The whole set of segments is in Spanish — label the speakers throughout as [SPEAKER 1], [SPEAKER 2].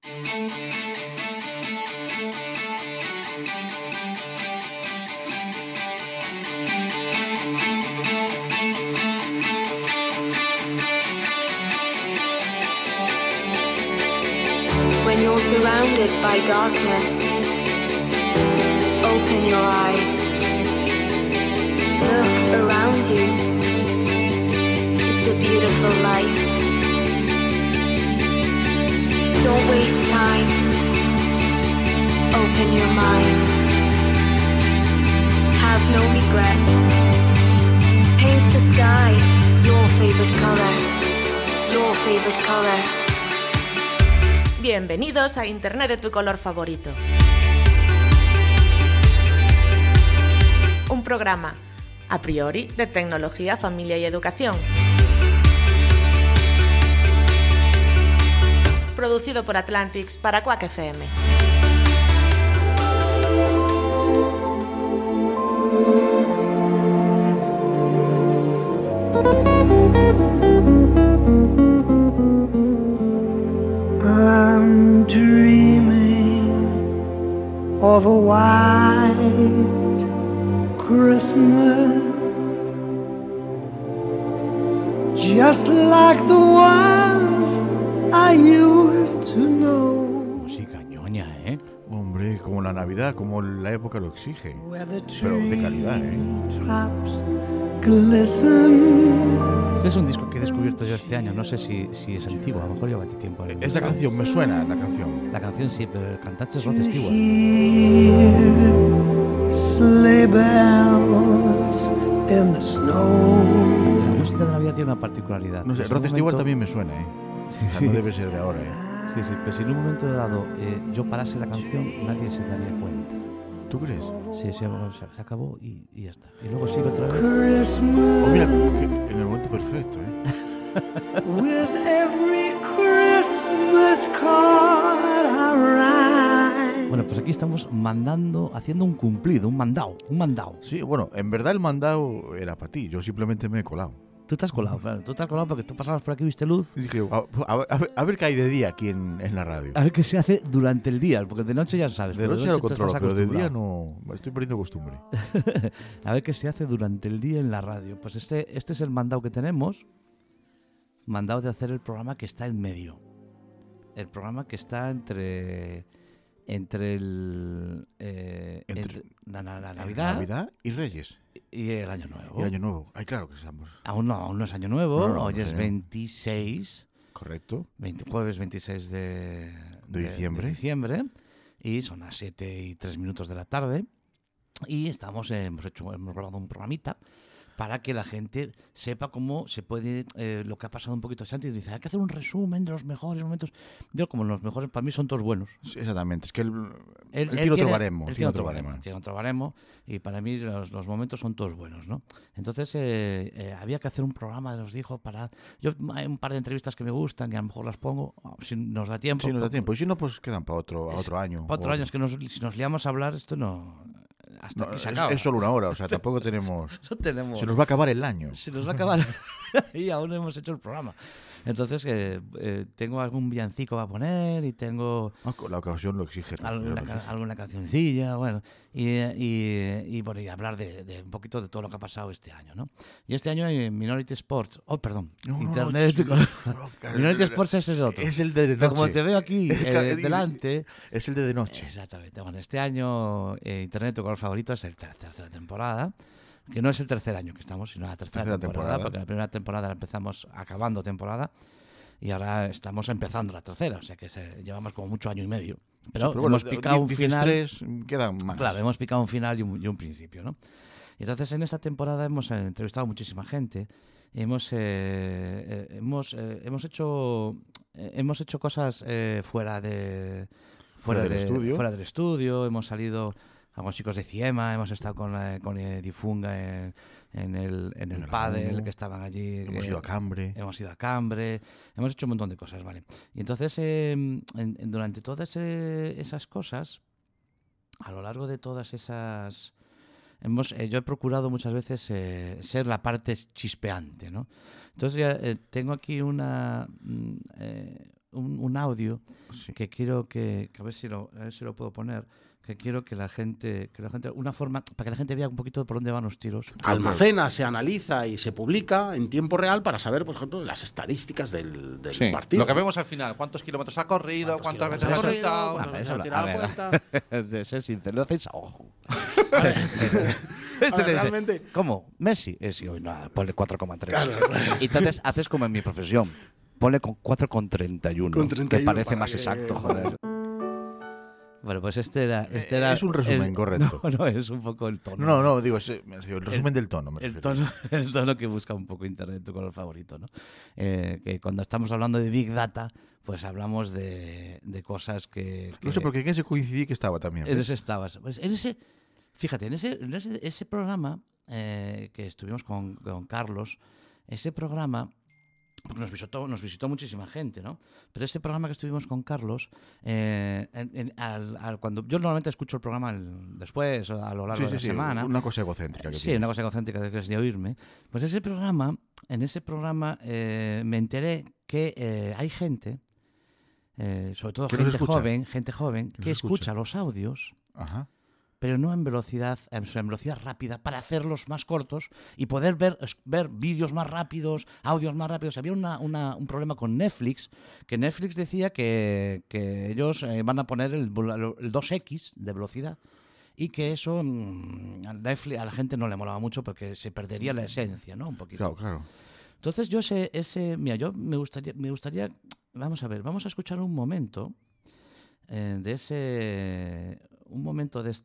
[SPEAKER 1] When you're surrounded by darkness, open your eyes. Look around you. It's a beautiful life. Don't waste time. Open your mind. Have no regrets. Paint the sky your favorite color. Your favorite color.
[SPEAKER 2] Bienvenidos a Internet de tu color favorito. Un programa, a priori, de tecnología, familia y educación. Producido por Atlantics para Quack FM.
[SPEAKER 3] I'm dreaming of a white Christmas, just like the ones I used to know.
[SPEAKER 4] Música ñoña, ¿eh?
[SPEAKER 5] Hombre, como la Navidad, como la época lo exige. Pero de calidad, ¿eh?
[SPEAKER 4] Este es un disco que he descubierto yo este año. No sé si es antiguo, a lo mejor lleva tiempo.
[SPEAKER 5] Esta canción me suena, la canción.
[SPEAKER 4] La canción sí, pero el cantante es Rod Stewart.
[SPEAKER 3] Sleigh bells in the snow.
[SPEAKER 4] La música de Navidad tiene una particularidad.
[SPEAKER 5] No sé, Rod Stewart también me suena, ¿eh?
[SPEAKER 4] Sí,
[SPEAKER 5] o sea, no debe ser de ahora, ¿eh?
[SPEAKER 4] Sí, pero si en un momento dado yo parase la canción, nadie se daría cuenta.
[SPEAKER 5] ¿Tú crees?
[SPEAKER 4] Sí, se acabó y ya está. Y luego sigue otra vez.
[SPEAKER 5] Oh, mira, en el momento perfecto, ¿eh?
[SPEAKER 3] With every Christmas card I write.
[SPEAKER 4] Bueno, pues aquí estamos haciendo un cumplido, un mandado.
[SPEAKER 5] Sí, bueno, en verdad el mandado era para ti, yo simplemente me he colado.
[SPEAKER 4] Tú te has colado, claro. Tú te has colado porque tú pasabas por aquí, viste luz.
[SPEAKER 5] Y dije, a ver qué hay de día aquí en la radio.
[SPEAKER 4] A ver qué se hace durante el día, porque de noche ya sabes.
[SPEAKER 5] De noche lo
[SPEAKER 4] tú
[SPEAKER 5] controlo,
[SPEAKER 4] estás
[SPEAKER 5] pero de día
[SPEAKER 4] acostumbrado.
[SPEAKER 5] no. Me estoy perdiendo costumbre.
[SPEAKER 4] A ver qué se hace durante el día en la radio. Pues este es el mandado que tenemos. Mandado de hacer el programa que está en medio. El programa que está entre la
[SPEAKER 5] Navidad y Reyes.
[SPEAKER 4] Y el Año Nuevo.
[SPEAKER 5] Y el Año Nuevo. Ay, claro que estamos.
[SPEAKER 4] Aún no es Año Nuevo.
[SPEAKER 5] No,
[SPEAKER 4] hoy es 26.
[SPEAKER 5] Correcto.
[SPEAKER 4] Jueves 26 de diciembre. Y son las 7:03 de la tarde. Y hemos grabado un programita para que la gente sepa cómo se puede, lo que ha pasado un poquito antes. Dice, hay que hacer un resumen de los mejores momentos. Yo, como los mejores, para mí son todos buenos.
[SPEAKER 5] Sí, exactamente, es que él
[SPEAKER 4] tiene
[SPEAKER 5] otro baremo.
[SPEAKER 4] Tiene otro baremo y para mí los momentos son todos buenos, ¿no? Entonces había que hacer un programa, nos dijo, hay un par de entrevistas que me gustan y a lo mejor las pongo, si nos da tiempo.
[SPEAKER 5] Sí, nos da tiempo. Y si no, pues quedan para otro año.
[SPEAKER 4] Para otro año, es que si nos liamos a hablar, esto no...
[SPEAKER 5] Es solo una hora, o sea, tampoco tenemos... Se nos va a acabar el año.
[SPEAKER 4] Se nos va a acabar y aún no hemos hecho el programa. Entonces, tengo algún villancico a poner y tengo...
[SPEAKER 5] La ocasión lo exige.
[SPEAKER 4] Alguna cancioncilla, bueno. Y hablar de un poquito de todo lo que ha pasado este año, ¿no? Y este año hay Minority Sports... Internet... Minority Sports es el otro.
[SPEAKER 5] Es el de noche.
[SPEAKER 4] Pero como te veo aquí delante...
[SPEAKER 5] Es el de noche.
[SPEAKER 4] Exactamente. Bueno, este año Internet, tu color favorito, es la tercera temporada. Que no es el tercer año que estamos, sino la tercera temporada, porque la primera temporada la empezamos acabando temporada y ahora estamos empezando la tercera, o sea que llevamos como mucho año y medio. Pero
[SPEAKER 5] bueno,
[SPEAKER 4] hemos picado un final.
[SPEAKER 5] Quedan más.
[SPEAKER 4] Claro, hemos picado un final y un principio, ¿no? Y entonces en esta temporada hemos entrevistado a muchísima gente, hemos hecho cosas fuera del estudio, hemos salido con los chicos de CIEMA, hemos estado con Difunga en el pádel, que estaban allí.
[SPEAKER 5] Hemos ido a Cambre.
[SPEAKER 4] Hemos hecho un montón de cosas, ¿vale? Y entonces, durante todas esas cosas, a lo largo de todas esas... yo he procurado muchas veces ser la parte chispeante, ¿no? Entonces tengo aquí un audio
[SPEAKER 5] Sí.
[SPEAKER 4] que quiero que a ver si lo puedo poner, que quiero que la gente, una forma, para que la gente vea un poquito por dónde van los tiros.
[SPEAKER 6] Almacena, se analiza y se publica en tiempo real para saber, por ejemplo, las estadísticas del
[SPEAKER 7] Sí,
[SPEAKER 6] partido.
[SPEAKER 7] lo que vemos al final, cuántos kilómetros ha corrido, cuántas veces ha chutado.
[SPEAKER 6] cuántas veces ha
[SPEAKER 4] a
[SPEAKER 6] tirado la
[SPEAKER 4] ver.
[SPEAKER 6] puerta.
[SPEAKER 4] De ser sincero, lo hacéis a ojo.
[SPEAKER 6] A ver, realmente,
[SPEAKER 4] ¿Cómo? ¿Messi? Sí, hoy nada, ponle 4,3.
[SPEAKER 6] Claro.
[SPEAKER 4] Y entonces haces como en mi profesión. Ponle con 4,31.
[SPEAKER 6] Con
[SPEAKER 4] Que
[SPEAKER 6] 31
[SPEAKER 4] parece
[SPEAKER 6] para
[SPEAKER 4] más
[SPEAKER 6] que-
[SPEAKER 4] exacto, joder. Bueno, pues este era
[SPEAKER 5] Es un resumen correcto.
[SPEAKER 4] No, es un poco el tono.
[SPEAKER 5] No, digo, el resumen del tono. Me
[SPEAKER 4] El
[SPEAKER 5] refiero.
[SPEAKER 4] tono que busca un poco Internet, tu color favorito, ¿no? Que cuando estamos hablando de Big Data, pues hablamos de cosas que...
[SPEAKER 5] No sé, porque en ese coincidí que estaba también.
[SPEAKER 4] En
[SPEAKER 5] ¿ves?
[SPEAKER 4] ese estabas. Pues en ese, fíjate, en ese programa que estuvimos con Carlos, ese programa, porque nos visitó muchísima gente, ¿no? Pero ese programa que estuvimos con Carlos, cuando yo normalmente escucho el programa después, a lo largo de la semana.
[SPEAKER 5] Una cosa egocéntrica.
[SPEAKER 4] Sí, una cosa egocéntrica que es de oírme. Pues en ese programa me enteré que hay gente, sobre todo
[SPEAKER 5] ¿Que nos escucha?
[SPEAKER 4] gente joven, que
[SPEAKER 5] nos escucha?
[SPEAKER 4] escucha los audios,
[SPEAKER 5] Ajá.
[SPEAKER 4] pero no en velocidad, en velocidad rápida, para hacerlos más cortos y poder ver vídeos más rápidos, audios más rápidos. Había un problema con Netflix, que Netflix decía que ellos van a poner el 2x de velocidad y que eso a la gente no le molaba mucho porque se perdería la esencia, ¿no? Un poquito.
[SPEAKER 5] Claro.
[SPEAKER 4] Entonces yo mira, yo me gustaría, vamos a ver, vamos a escuchar un momento un momento de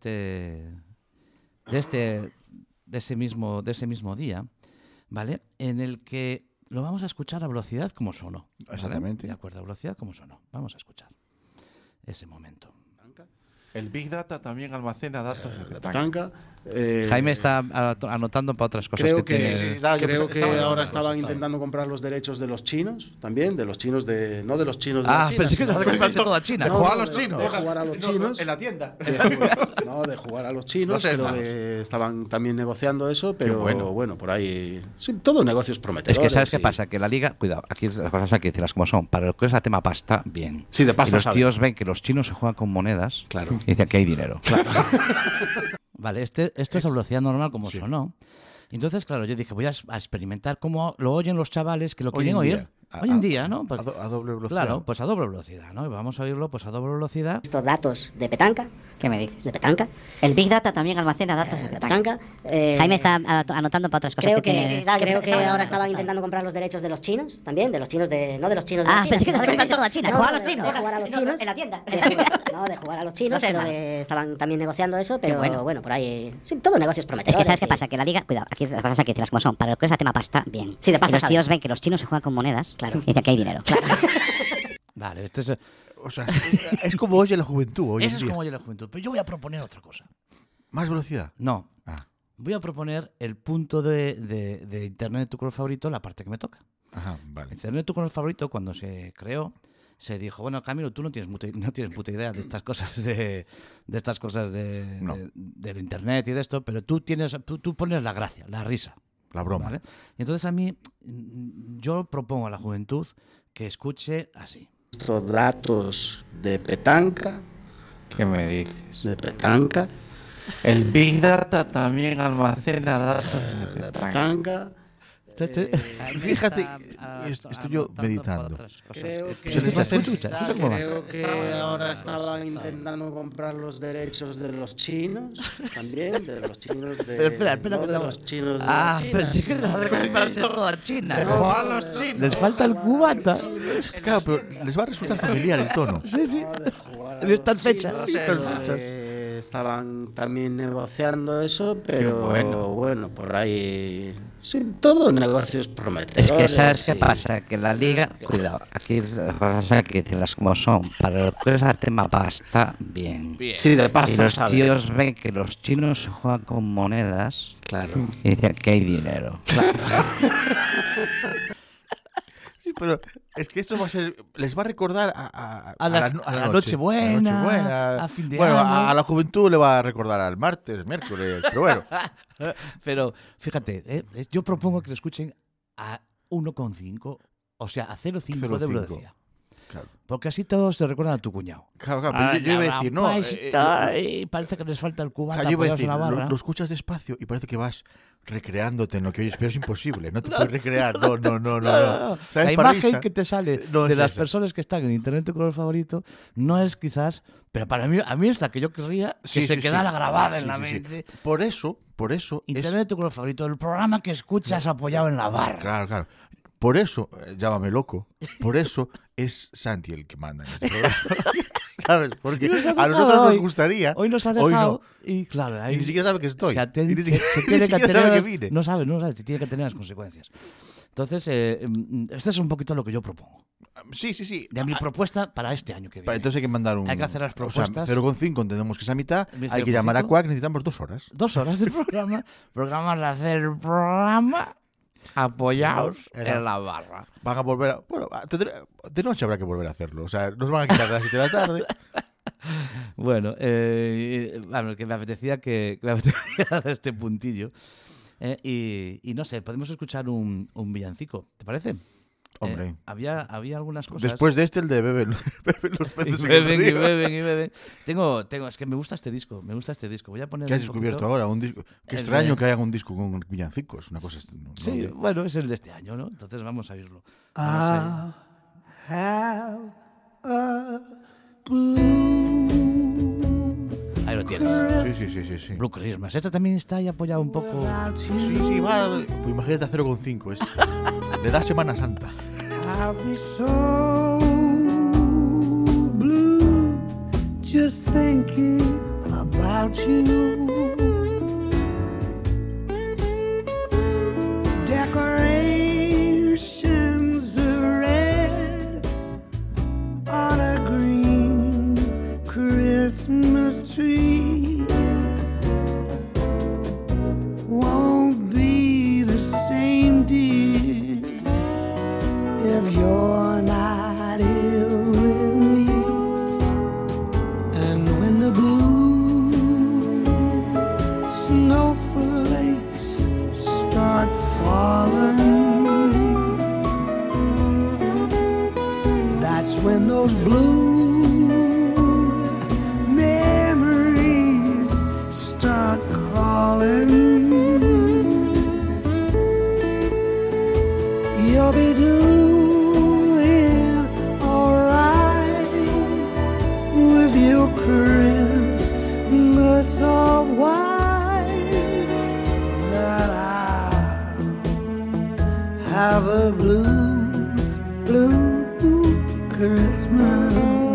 [SPEAKER 4] ese mismo día, ¿vale? En el que lo vamos a escuchar a velocidad como sonó. ¿vale?
[SPEAKER 5] Exactamente.
[SPEAKER 4] De acuerdo, a velocidad como sonó. Vamos a escuchar ese momento.
[SPEAKER 7] El Big Data también almacena datos de petanca.
[SPEAKER 6] Petanca.
[SPEAKER 4] Jaime está anotando para otras cosas
[SPEAKER 6] Creo
[SPEAKER 4] que tiene.
[SPEAKER 7] sí, yo
[SPEAKER 6] creo
[SPEAKER 7] pensaba
[SPEAKER 6] que
[SPEAKER 7] que
[SPEAKER 6] ahora
[SPEAKER 7] estaban
[SPEAKER 6] estaban intentando comprar los derechos de los chinos, también, de los chinos no de los chinos de la China,
[SPEAKER 4] pensé que
[SPEAKER 6] sino
[SPEAKER 4] te
[SPEAKER 6] de-
[SPEAKER 4] comprarte toda China.
[SPEAKER 6] No,
[SPEAKER 7] Jugar a
[SPEAKER 6] no,
[SPEAKER 7] los
[SPEAKER 6] de-
[SPEAKER 7] chinos.
[SPEAKER 6] de jugar a los chinos.
[SPEAKER 7] En la tienda.
[SPEAKER 6] de jugar a los chinos,
[SPEAKER 7] No sé,
[SPEAKER 6] pero
[SPEAKER 7] hermanos.
[SPEAKER 6] estaban también negociando eso, pero
[SPEAKER 7] bueno.
[SPEAKER 6] bueno, por ahí, sí, todos negocios prometedores.
[SPEAKER 4] Es que ¿sabes qué
[SPEAKER 6] y-
[SPEAKER 4] pasa? Que la liga, cuidado, aquí las cosas hay que decirlas como son. Para lo que es el tema pasta, bien.
[SPEAKER 6] Sí, de
[SPEAKER 4] Y
[SPEAKER 6] pasta
[SPEAKER 4] los
[SPEAKER 6] saben.
[SPEAKER 4] tíos ven que los chinos se juegan con monedas
[SPEAKER 6] Claro.
[SPEAKER 4] y dicen que hay dinero. Vale, esto es a velocidad normal como sonó. Entonces, claro, yo dije, voy a experimentar cómo lo oyen los chavales que lo
[SPEAKER 5] Hoy
[SPEAKER 4] quieren
[SPEAKER 5] en
[SPEAKER 4] oír.
[SPEAKER 5] día.
[SPEAKER 4] Hoy en día, ¿no? Pues,
[SPEAKER 5] A doble velocidad.
[SPEAKER 4] claro, pues a doble velocidad, ¿no? Y vamos a oírlo pues a doble velocidad.
[SPEAKER 8] Estos datos de petanca.
[SPEAKER 9] ¿Qué me dices?
[SPEAKER 8] De petanca.
[SPEAKER 9] El Big Data también almacena datos de petanca.
[SPEAKER 8] Petanca.
[SPEAKER 9] Jaime está anotando para otras cosas
[SPEAKER 8] Creo
[SPEAKER 9] que tiene.
[SPEAKER 8] creo que ahora estaban intentando comprar los derechos de los chinos, también, de los chinos no de los chinos de la China,
[SPEAKER 9] pensé que
[SPEAKER 8] sino
[SPEAKER 9] te habías comprado a China.
[SPEAKER 8] no,
[SPEAKER 9] Jugar a
[SPEAKER 8] de-
[SPEAKER 9] los chinos.
[SPEAKER 8] de jugar a los
[SPEAKER 9] No,
[SPEAKER 8] chinos.
[SPEAKER 9] en la tienda.
[SPEAKER 8] De jugar a los chinos,
[SPEAKER 9] No sé,
[SPEAKER 8] pero
[SPEAKER 9] hermanos.
[SPEAKER 8] estaban también negociando eso, pero
[SPEAKER 9] bueno.
[SPEAKER 8] bueno, por ahí, sí, todos negocios
[SPEAKER 9] Es
[SPEAKER 8] prometedores.
[SPEAKER 9] que ¿sabes qué
[SPEAKER 8] y-
[SPEAKER 9] pasa? Que la liga, cuidado, aquí las cosas hay que decirlas como son. Para lo que es el tema pasta, bien.
[SPEAKER 8] Sí, de pasta
[SPEAKER 9] Y los
[SPEAKER 8] saben.
[SPEAKER 9] tíos ven que los chinos se juegan con monedas
[SPEAKER 8] Claro.
[SPEAKER 9] y dicen que hay dinero.
[SPEAKER 4] Vale, este es,
[SPEAKER 5] O sea, es como oye la juventud hoy
[SPEAKER 4] eso
[SPEAKER 5] en
[SPEAKER 4] es
[SPEAKER 5] día.
[SPEAKER 4] como oye la juventud. Pero yo voy a proponer otra cosa.
[SPEAKER 5] Más velocidad.
[SPEAKER 4] No,
[SPEAKER 5] Ah,
[SPEAKER 4] voy a proponer el punto de Internet de tu color favorito, la parte que me toca.
[SPEAKER 5] ajá, vale.
[SPEAKER 4] Internet de tu color favorito, cuando se creó, se dijo, bueno, Camilo, tú no tienes puta idea de estas cosas
[SPEAKER 5] No.
[SPEAKER 4] del Internet y de esto, pero tú pones la gracia, la risa.
[SPEAKER 5] La broma.
[SPEAKER 4] ¿Vale? Y entonces a mí, yo propongo a la juventud que escuche así.
[SPEAKER 6] Estos datos de petanca,
[SPEAKER 7] ¿Qué me dices?
[SPEAKER 6] de petanca,
[SPEAKER 7] El Big Data también almacena datos de
[SPEAKER 6] de
[SPEAKER 7] petanca.
[SPEAKER 6] petanca.
[SPEAKER 5] Fíjate, estoy yo meditando.
[SPEAKER 6] Creo que,
[SPEAKER 4] Escucha cómo va.
[SPEAKER 6] creo que ahora estaban intentando comprar los derechos de los chinos, también, de los chinos de...
[SPEAKER 4] Pero espera,
[SPEAKER 6] no
[SPEAKER 4] que
[SPEAKER 6] de
[SPEAKER 4] no.
[SPEAKER 6] los chinos de
[SPEAKER 4] Ah,
[SPEAKER 6] la China,
[SPEAKER 4] pensé que
[SPEAKER 6] sino
[SPEAKER 4] le comprarse toda China.
[SPEAKER 7] Jugar a los chinos.
[SPEAKER 4] Les falta el cubata.
[SPEAKER 5] Claro, pero les va a resultar familiar el tono.
[SPEAKER 4] Sí, sí.
[SPEAKER 6] de jugar a
[SPEAKER 4] En
[SPEAKER 6] los
[SPEAKER 4] estas fechas.
[SPEAKER 6] chinos, estaban también negociando eso, pero
[SPEAKER 7] bueno.
[SPEAKER 6] por ahí... Sí, todos negocios prometedores.
[SPEAKER 4] Es que ¿sabes qué
[SPEAKER 6] y-
[SPEAKER 4] pasa? Que la liga, cuidado, aquí las cosas hay que decirlas como son. Para lo que es el tema pasta, bien.
[SPEAKER 6] Sí, de
[SPEAKER 4] Y
[SPEAKER 6] pasta,
[SPEAKER 4] los
[SPEAKER 6] ¿sabes?
[SPEAKER 4] tíos ven que los chinos se juegan con monedas
[SPEAKER 6] Claro.
[SPEAKER 4] y dicen que hay dinero.
[SPEAKER 5] Sí, pero es que esto va a ser. Les va a recordar a
[SPEAKER 4] la Nochebuena,
[SPEAKER 5] a la Nochebuena.
[SPEAKER 4] a fin de
[SPEAKER 5] bueno,
[SPEAKER 4] año.
[SPEAKER 5] a la juventud le va a recordar al martes, miércoles, pero bueno.
[SPEAKER 4] Pero fíjate, yo propongo que lo escuchen a 1,5, o sea, a 0,5 de
[SPEAKER 5] 0,5.
[SPEAKER 4] velocidad.
[SPEAKER 5] Claro.
[SPEAKER 4] Porque así todos te recuerdan a tu cuñado.
[SPEAKER 5] Claro, pero yo iba a decir, no.
[SPEAKER 4] Y parece que les falta el cubata
[SPEAKER 5] Yo iba a
[SPEAKER 4] apoyados
[SPEAKER 5] decir,
[SPEAKER 4] en la barra.
[SPEAKER 5] lo escuchas despacio y parece que vas recreándote en lo que oyes, pero es imposible. No te puedes recrear. No.
[SPEAKER 4] La
[SPEAKER 5] ¿Sabes?
[SPEAKER 4] imagen que te sale
[SPEAKER 5] No
[SPEAKER 4] de
[SPEAKER 5] es
[SPEAKER 4] las
[SPEAKER 5] esa.
[SPEAKER 4] personas que están en Internet tu color favorito no es quizás, pero para mí, a mí es la que yo querría que se quedara grabada en la mente.
[SPEAKER 5] Por eso
[SPEAKER 4] Internet tu color favorito, el programa que escuchas apoyado en la barra.
[SPEAKER 5] Claro. Por eso, llámame loco, por eso es Santi el que manda en este programa. ¿Sabes? Porque a nosotros nos gustaría.
[SPEAKER 4] Hoy nos ha dejado. Y claro, ahí
[SPEAKER 5] y ni siquiera sabe que estoy.
[SPEAKER 4] Se
[SPEAKER 5] ni
[SPEAKER 4] tiene
[SPEAKER 5] siquiera
[SPEAKER 4] que
[SPEAKER 5] sabe que
[SPEAKER 4] tener,
[SPEAKER 5] vine.
[SPEAKER 4] no sabe, se tiene que tener las consecuencias. Entonces, este es un poquito lo que yo propongo.
[SPEAKER 5] Sí.
[SPEAKER 4] De mi propuesta para este año que viene.
[SPEAKER 5] Entonces hay que mandar un.
[SPEAKER 4] Hay que hacer las propuestas.
[SPEAKER 5] 0,5 entendemos que es a mitad. Hay que llamar a Quack, necesitamos 2 horas.
[SPEAKER 4] 2 horas de programa. Programas de hacer el programa apoyados en la barra.
[SPEAKER 5] Van a volver a. Bueno, de noche habrá que volver a hacerlo. O sea, nos van a quitar a las 7 de la tarde.
[SPEAKER 4] Bueno, que me apetecía hacer este puntillo. Y no sé, podemos escuchar un villancico, ¿te parece?
[SPEAKER 5] Hombre.
[SPEAKER 4] Había algunas cosas.
[SPEAKER 5] Después de este, el de beben los peces
[SPEAKER 4] y beben. Es que me gusta este disco. Voy a poner.
[SPEAKER 5] ¿Qué has descubierto ahora? Un disco. Qué extraño que haya un disco con villancicos. Una cosa.
[SPEAKER 4] Sí, bueno, es el de este año, ¿no? Entonces vamos a oírlo.
[SPEAKER 3] I have a blue.
[SPEAKER 4] Ahí lo tienes.
[SPEAKER 5] Sí.
[SPEAKER 4] Blue Christmas. Este también está ahí apoyado un poco.
[SPEAKER 5] Sí, va. Pues imagínate a 0,5. Le da Semana Santa.
[SPEAKER 3] I'll be so blue just thinking about you. Decorations of red on a green Christmas tree won't be the same, dear, if you're not here with me. And when the blue snowflakes start falling, that's when those blue memories start calling. You'll be doing alright with your Christmas of white, but I'll have a blue Christmas.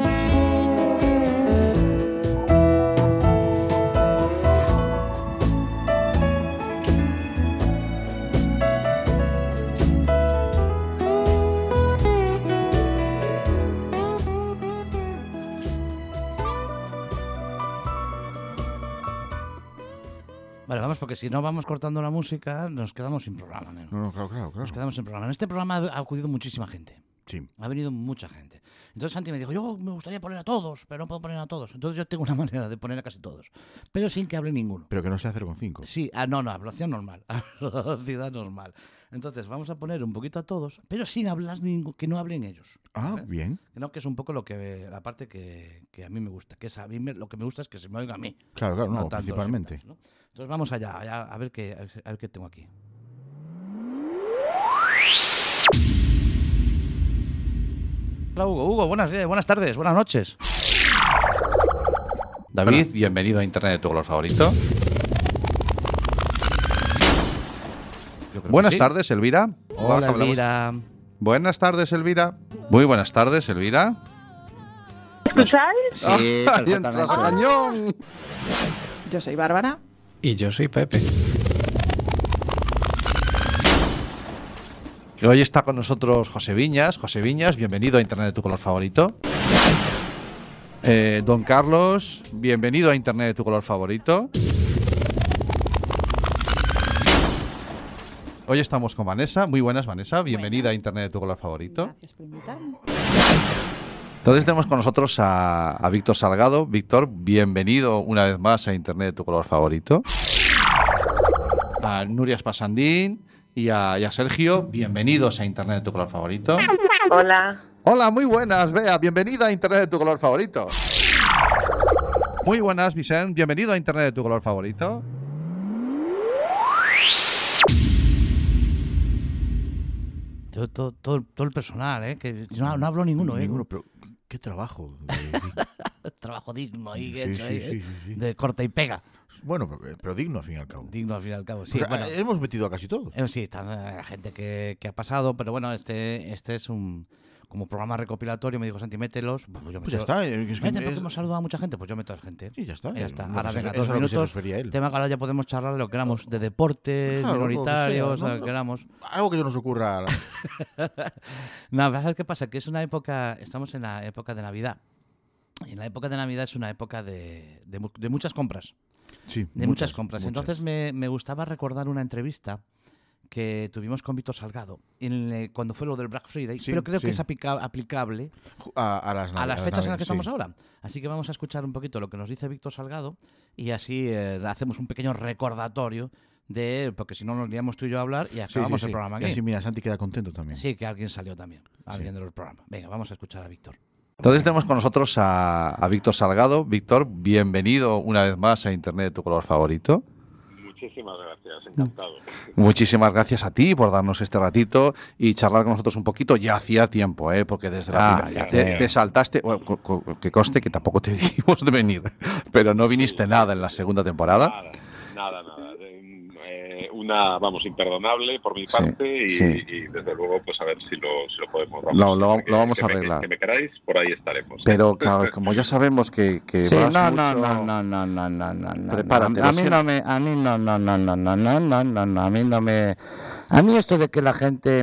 [SPEAKER 4] Vale, vamos, porque si no vamos cortando la música, nos quedamos sin programa.
[SPEAKER 5] No, claro.
[SPEAKER 4] Nos quedamos sin programa. En este programa ha acudido muchísima gente.
[SPEAKER 5] Sí.
[SPEAKER 4] Ha venido mucha gente. Entonces Santi me dijo, yo me gustaría poner a todos, pero no puedo poner a todos. Entonces yo tengo una manera de poner a casi todos, pero sin que hable ninguno.
[SPEAKER 5] Pero que no sea 0,5.
[SPEAKER 4] Sí, no, velocidad normal. Velocidad normal. Entonces vamos a poner un poquito a todos, pero sin hablar que no hablen ellos.
[SPEAKER 5] Ah,
[SPEAKER 4] ¿vale?
[SPEAKER 5] bien.
[SPEAKER 4] No, que es un poco la parte que a mí me gusta. Que es lo que me gusta es que se me oiga a mí.
[SPEAKER 5] Claro, no,
[SPEAKER 4] tanto
[SPEAKER 5] principalmente.
[SPEAKER 4] los invitados, ¿no? Entonces vamos allá a ver qué tengo aquí. Hola Hugo, buenas tardes, buenas noches.
[SPEAKER 10] David, bienvenido a Internet de tu color favorito. Buenas tardes, Elvira.
[SPEAKER 4] Hola, Elvira.
[SPEAKER 10] Buenas tardes, Elvira. Muy buenas tardes, Elvira.
[SPEAKER 11] ¿Escucháis?
[SPEAKER 2] Sí,
[SPEAKER 10] perfectamente. Cañón.
[SPEAKER 11] Yo soy Bárbara.
[SPEAKER 12] Y yo soy Pepe.
[SPEAKER 10] Y hoy está con nosotros José Viñas. José Viñas, bienvenido a Internet de tu color favorito. Don Carlos, bienvenido a Internet de tu color favorito. Hoy estamos con Vanessa. Muy buenas, Vanessa. Bienvenida a Internet de tu color favorito.
[SPEAKER 11] Gracias por invitarme.
[SPEAKER 10] Entonces tenemos con nosotros a Víctor Salgado. Víctor, bienvenido una vez más a Internet de tu color favorito. A Nuria Spasandín y a Sergio, bienvenidos a Internet de tu color favorito.
[SPEAKER 12] Hola.
[SPEAKER 10] Hola, muy buenas, Bea. Bienvenida a Internet de tu color favorito. Muy buenas, Vicente. Bienvenido a Internet de tu color favorito.
[SPEAKER 4] Todo el personal, que no hablo ninguno,
[SPEAKER 5] Ninguno, pero qué trabajo.
[SPEAKER 4] Trabajo digno ahí,
[SPEAKER 5] Sí,
[SPEAKER 4] hecho,
[SPEAKER 5] sí.
[SPEAKER 4] de corta y pega.
[SPEAKER 5] Bueno, pero digno al fin y al cabo.
[SPEAKER 4] Digno al fin y al cabo, sí.
[SPEAKER 5] Pues,
[SPEAKER 4] bueno,
[SPEAKER 5] hemos metido a casi todos.
[SPEAKER 4] Sí, está la gente que ha pasado, pero bueno, este es un como programa recopilatorio. Me dijo Santi, mételos.
[SPEAKER 5] Pues ya está.
[SPEAKER 4] Porque hemos saludado a mucha gente, pues yo meto a la gente.
[SPEAKER 5] Sí, ya está.
[SPEAKER 4] Ya está.
[SPEAKER 5] Lo
[SPEAKER 4] Ahora
[SPEAKER 5] que
[SPEAKER 4] venga,
[SPEAKER 5] eso
[SPEAKER 4] 2
[SPEAKER 5] es a lo que se
[SPEAKER 4] minutos.
[SPEAKER 5] refería él.
[SPEAKER 4] Tema que ahora ya podemos charlar de lo que queramos, de deportes,
[SPEAKER 5] Claro,
[SPEAKER 4] minoritarios,
[SPEAKER 5] lo que sea,
[SPEAKER 4] lo que queramos.
[SPEAKER 5] Algo que se nos ocurra.
[SPEAKER 4] No, ¿sabes qué pasa? Que es una época, estamos en la época de Navidad. Y en la época de Navidad es una época de muchas compras.
[SPEAKER 5] Sí,
[SPEAKER 4] de muchas compras.
[SPEAKER 5] Muchas.
[SPEAKER 4] Entonces me gustaba recordar una entrevista que tuvimos con Víctor Salgado cuando fue lo del Black Friday,
[SPEAKER 5] Sí,
[SPEAKER 4] pero creo
[SPEAKER 5] sí.
[SPEAKER 4] que es aplicable
[SPEAKER 5] a
[SPEAKER 4] las fechas en las que estamos
[SPEAKER 5] sí.
[SPEAKER 4] ahora. Así que vamos a escuchar un poquito lo que nos dice Víctor Salgado y así hacemos un pequeño recordatorio porque si no nos liamos tú y yo a hablar y acabamos el programa aquí.
[SPEAKER 5] Y así, mira, Santi queda contento también.
[SPEAKER 4] Sí, que alguien salió también, alguien de los programas. Venga, vamos a escuchar a Víctor.
[SPEAKER 10] Entonces tenemos con nosotros a Víctor Salgado. Víctor, bienvenido una vez más a Internet de tu color favorito.
[SPEAKER 13] Muchísimas gracias, encantado.
[SPEAKER 10] Muchísimas gracias a ti por darnos este ratito y charlar con nosotros un poquito. Ya hacía tiempo, porque desde la primera te saltaste, bueno, que conste que tampoco te dijimos de venir, pero no viniste nada en la segunda temporada.
[SPEAKER 13] Nada. Una, imperdonable por mi parte y desde luego, pues a ver si lo podemos...
[SPEAKER 10] Lo vamos a arreglar.
[SPEAKER 13] Que me queráis, por ahí estaremos.
[SPEAKER 10] Pero claro, como ya sabemos que
[SPEAKER 4] sí,
[SPEAKER 10] vas
[SPEAKER 4] no,
[SPEAKER 10] mucho...
[SPEAKER 4] No.
[SPEAKER 10] Prepárate.
[SPEAKER 4] A mí esto de que la gente...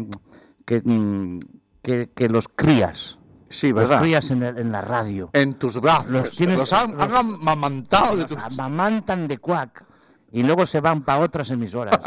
[SPEAKER 4] que los crías...
[SPEAKER 10] Sí, ¿verdad?
[SPEAKER 4] Los crías en la radio.
[SPEAKER 10] En tus brazos.
[SPEAKER 4] Los
[SPEAKER 10] han amamantado.
[SPEAKER 4] Los amamantan de cuac. Y luego se van para otras emisoras.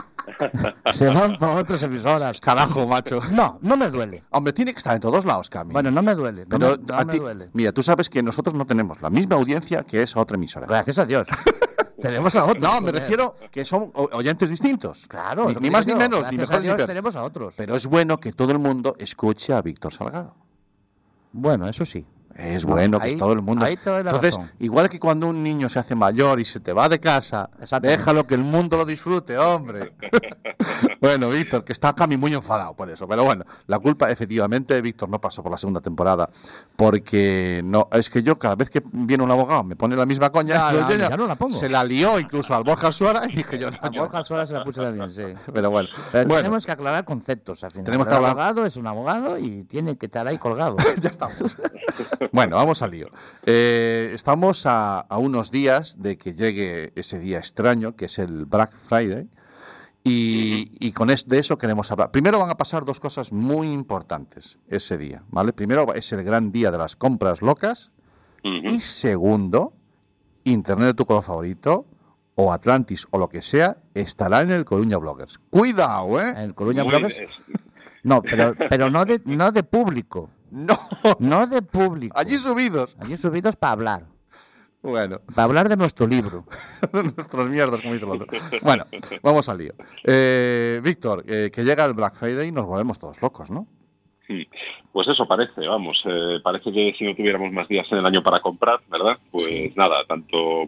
[SPEAKER 10] Carajo, macho.
[SPEAKER 4] No me duele.
[SPEAKER 10] Hombre, tiene que estar en todos lados, Cami.
[SPEAKER 4] Bueno, no me duele.
[SPEAKER 10] Pero
[SPEAKER 4] no me duele.
[SPEAKER 10] Mira, tú sabes que nosotros no tenemos la misma audiencia que esa otra emisora.
[SPEAKER 4] Gracias a Dios. Tenemos a otros.
[SPEAKER 10] No, me refiero que son oyentes distintos.
[SPEAKER 4] Claro.
[SPEAKER 10] Ni más ni menos, ni mejor ni peor.
[SPEAKER 4] Tenemos a otros.
[SPEAKER 10] Pero es bueno que todo el mundo escuche a Víctor Salgado.
[SPEAKER 4] Bueno, eso sí.
[SPEAKER 10] Es bueno que todo el mundo...
[SPEAKER 4] Ahí te doy la
[SPEAKER 10] Entonces,
[SPEAKER 4] razón.
[SPEAKER 10] igual que cuando un niño se hace mayor y se te va de casa, déjalo que el mundo lo disfrute, hombre. Bueno, Víctor, que está Cami muy enfadado por eso. Pero bueno, la culpa, efectivamente, Víctor no pasó por la segunda temporada. Porque no, es que yo cada vez que viene un abogado me pone la misma coña.
[SPEAKER 4] Ya no la pongo.
[SPEAKER 10] Se la lió incluso al Borja Suara y dije yo no.
[SPEAKER 4] A Borja Suara se la puse también, sí.
[SPEAKER 10] Pero bueno.
[SPEAKER 4] Tenemos que aclarar conceptos al final.
[SPEAKER 10] Tenemos que
[SPEAKER 4] el
[SPEAKER 10] hablar...
[SPEAKER 4] abogado es un abogado y tiene que estar ahí colgado.
[SPEAKER 10] Ya estamos. Bueno, vamos al lío. Estamos a unos días de que llegue ese día extraño, que es el Black Friday, y de eso queremos hablar. Primero van a pasar dos cosas muy importantes ese día, ¿vale? Primero es el gran día de las compras locas, y segundo, Internet de tu color favorito, o Atlantis, o lo que sea, estará en el Coruña Bloggers. ¡Cuidado, eh!
[SPEAKER 4] ¿En el Coruña Bloggers? No, pero no de público. No de público.
[SPEAKER 10] Allí subidos
[SPEAKER 4] para hablar.
[SPEAKER 10] Bueno.
[SPEAKER 4] Para hablar de nuestro libro.
[SPEAKER 10] De nuestros mierdas, como dice el otro. Bueno, vamos al lío. Víctor, que llega el Black Friday y nos volvemos todos locos, ¿no?
[SPEAKER 13] Pues eso parece, parece que si no tuviéramos más días en el año para comprar, ¿verdad? Pues nada, tanto,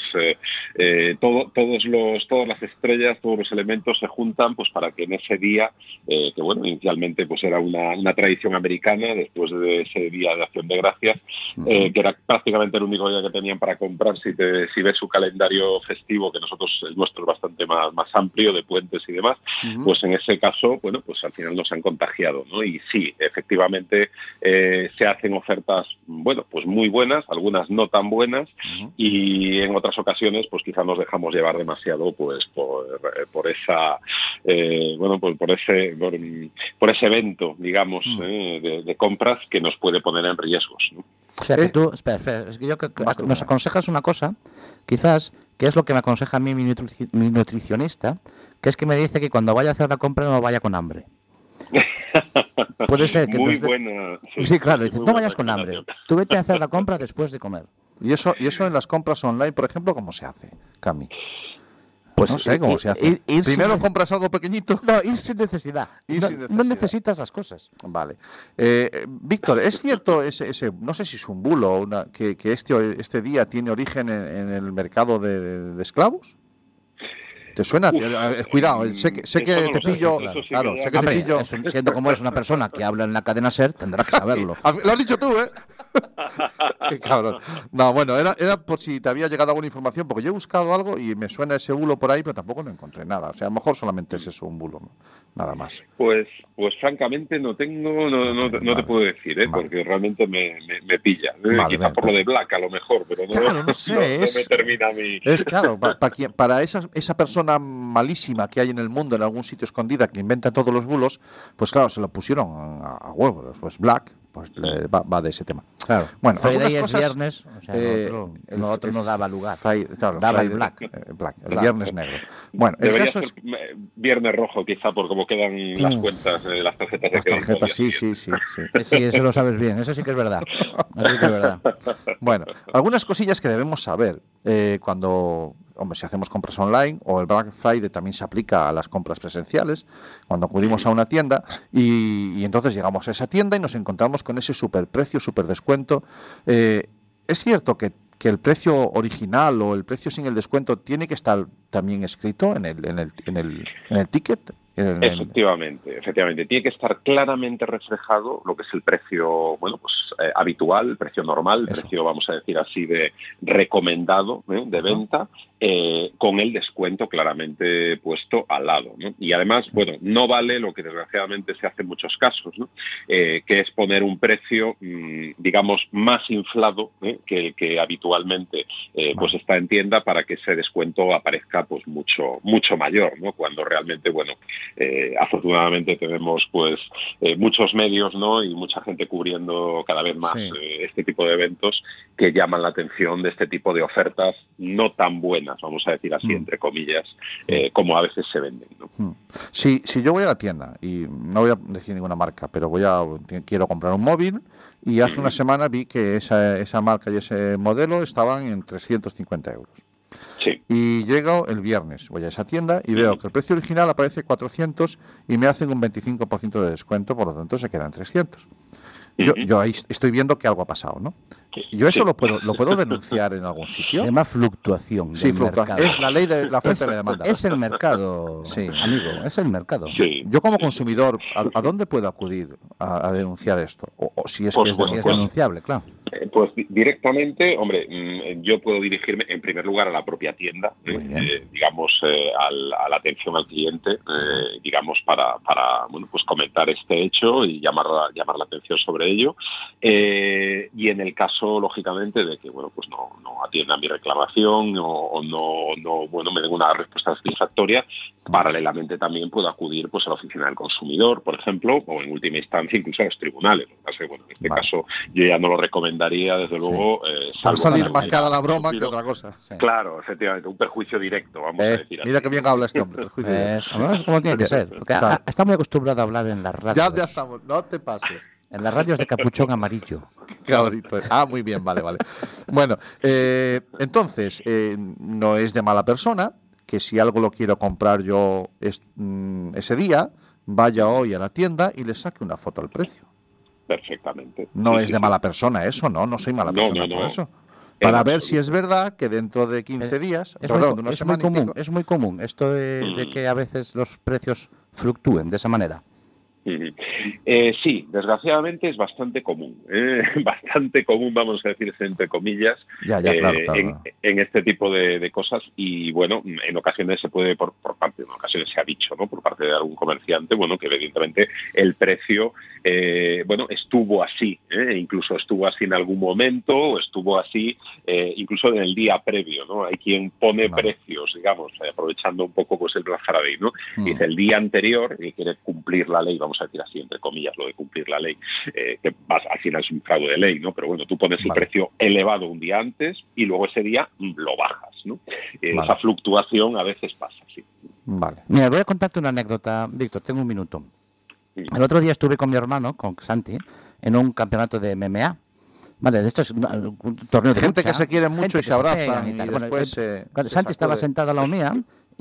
[SPEAKER 13] todas las estrellas, todos los elementos se juntan pues para que en ese día, que inicialmente pues era una tradición americana, después de ese día de Acción de Gracias, que era prácticamente el único día que tenían para comprar, si ves su calendario festivo, que el nuestro es bastante más amplio, de puentes y demás, pues en ese caso, pues al final nos han contagiado, ¿no? Y sí, efectivamente se hacen ofertas, pues muy buenas, algunas no tan buenas, y en otras ocasiones, pues quizá nos dejamos llevar demasiado, pues por esa, por ese evento, digamos, de compras que nos puede poner en riesgos, ¿no?
[SPEAKER 4] O sea, que tú, espera, es que yo nos aconsejas una cosa, quizás, que es lo que me aconseja a mí mi nutricionista, que es que me dice que cuando vaya a hacer la compra no vaya con hambre. Puede ser que
[SPEAKER 13] muy buena.
[SPEAKER 4] Sí, claro, dice, no vayas con hambre. Tú vete a hacer la compra después de comer.
[SPEAKER 10] ¿Y eso en las compras online, por ejemplo, cómo se hace, Cami? Pues no sé cómo se hace. Primero compras algo pequeñito.
[SPEAKER 4] No, ir sin necesidad. No necesitas las cosas.
[SPEAKER 10] Vale. Víctor, ¿es cierto ese no sé si es un bulo que este día tiene origen en el mercado de esclavos? ¿Te suena? Cuidado, sé que te pillo. Claro, sé que te pillo.
[SPEAKER 4] Siendo como es una persona que habla en la cadena SER, tendrá que saberlo.
[SPEAKER 10] Lo has dicho tú, ¿eh? Qué cabrón. No, bueno, era por si te había llegado alguna información, porque yo he buscado algo y me suena ese bulo por ahí, pero tampoco no encontré nada. O sea, a lo mejor solamente es eso, un bulo, ¿no? Nada más.
[SPEAKER 13] Pues francamente no te puedo decir, porque realmente me pilla. Quizá por lo de Black a lo mejor, pero no sé, no me termina a mí.
[SPEAKER 10] Es claro, para esa persona malísima que hay en el mundo, en algún sitio escondida, que inventa todos los bulos, pues claro, se lo pusieron a huevo. Pues Black pues va de ese tema.
[SPEAKER 4] Claro.
[SPEAKER 10] Bueno,
[SPEAKER 4] Friday es viernes, o sea, el otro no daba lugar. Daba el Black.
[SPEAKER 10] El viernes negro. Bueno,
[SPEAKER 13] debería ser viernes rojo, quizá, por cómo quedan las cuentas de las tarjetas de crédito.
[SPEAKER 10] Las tarjetas, sí.
[SPEAKER 4] Sí, eso lo sabes bien, eso sí que es verdad.
[SPEAKER 10] Bueno, algunas cosillas que debemos saber cuando, si hacemos compras online, o el Black Friday también se aplica a las compras presenciales, cuando acudimos a una tienda y entonces llegamos a esa tienda y nos encontramos con ese superprecio, superdescuento. ¿Es cierto que el precio original o el precio sin el descuento tiene que estar también escrito en el ticket?
[SPEAKER 13] Efectivamente. Tiene que estar claramente reflejado lo que es el precio, habitual, el precio normal, el precio, vamos a decir así, de recomendado, de venta, con el descuento claramente puesto al lado, ¿no? Y además, no vale lo que desgraciadamente se hace en muchos casos, ¿no? Que es poner un precio, digamos, más inflado que el que habitualmente pues está en tienda, para que ese descuento aparezca pues mucho mayor, ¿no? Cuando realmente, afortunadamente tenemos pues muchos medios, ¿no? Y mucha gente cubriendo cada vez más este tipo de eventos que llaman la atención de este tipo de ofertas no tan buenas, vamos a decir así, entre comillas, como a veces se venden, ¿no?
[SPEAKER 10] Si yo voy a la tienda, y no voy a decir ninguna marca, pero quiero comprar un móvil, y hace una semana vi que esa marca y ese modelo estaban en 350 euros.
[SPEAKER 13] Sí.
[SPEAKER 10] Y llego el viernes, voy a esa tienda y veo que el precio original aparece 400 y me hacen un 25% de descuento, por lo tanto se quedan 300. Yo ahí estoy viendo que algo ha pasado, ¿no? Yo eso lo puedo denunciar en algún sitio.
[SPEAKER 4] Se llama fluctuación.
[SPEAKER 10] Sí, fluctuación. Es la ley de la oferta y la demanda.
[SPEAKER 4] Es el mercado, amigo, es el mercado.
[SPEAKER 13] Sí.
[SPEAKER 10] Yo como consumidor, ¿a dónde puedo acudir a denunciar esto? O si es que es
[SPEAKER 4] denunciable, claro.
[SPEAKER 13] Pues directamente, yo puedo dirigirme en primer lugar a la propia tienda, digamos, a la atención al cliente, digamos, para pues comentar este hecho y llamar la atención sobre ello. Y en el caso, lógicamente, de que pues no atiendan mi reclamación o no me den una respuesta satisfactoria, paralelamente también puedo acudir pues a la oficina del consumidor, por ejemplo, o en última instancia incluso a los tribunales. En este caso yo ya no lo recomendaría, desde luego.
[SPEAKER 10] Por salir más cara la broma que otra cosa.
[SPEAKER 13] Sí. Claro, efectivamente, un perjuicio directo, vamos a decir así.
[SPEAKER 10] Mira que bien habla este hombre, perjuicio directo.
[SPEAKER 4] Es como tiene que ser, porque está muy acostumbrado a hablar en las radios.
[SPEAKER 10] Ya estamos, no te pases.
[SPEAKER 4] En las radios de capuchón amarillo.
[SPEAKER 10] Cabrito. Muy bien, vale. Bueno, entonces, no es de mala persona que si algo lo quiero comprar yo ese día, vaya hoy a la tienda y le saque una foto al precio.
[SPEAKER 13] Perfectamente.
[SPEAKER 10] No es de mala persona eso, no soy mala persona por eso. Para ver si es verdad que dentro de 15 días,
[SPEAKER 4] es muy común esto de que a veces los precios fluctúen de esa manera.
[SPEAKER 13] Sí, desgraciadamente es bastante común, vamos a decir entre comillas,
[SPEAKER 10] claro.
[SPEAKER 13] En este tipo de cosas, y en ocasiones se puede, en ocasiones se ha dicho, ¿no? Por parte de algún comerciante, que evidentemente el precio, estuvo así, incluso estuvo así en algún momento, o estuvo así incluso en el día previo, ¿no? Hay quien pone precios, digamos, aprovechando un poco pues el Black Friday, ¿no? Dice el día anterior y quiere cumplir la ley, vamos a decir así, entre comillas, lo de cumplir la ley, que al final es un fraude de ley, ¿no? Pero tú pones el precio elevado un día antes y luego ese día lo bajas, ¿no? Esa fluctuación a veces pasa, sí.
[SPEAKER 10] Vale.
[SPEAKER 4] Mira, voy a contarte una anécdota, Víctor, tengo un minuto. El otro día estuve con mi hermano, con Santi, en un campeonato de MMA. Vale, de esto es un torneo de
[SPEAKER 10] gente
[SPEAKER 4] lucha,
[SPEAKER 10] que se quiere mucho y se abrazan y después
[SPEAKER 4] Santi estaba sentado a la mía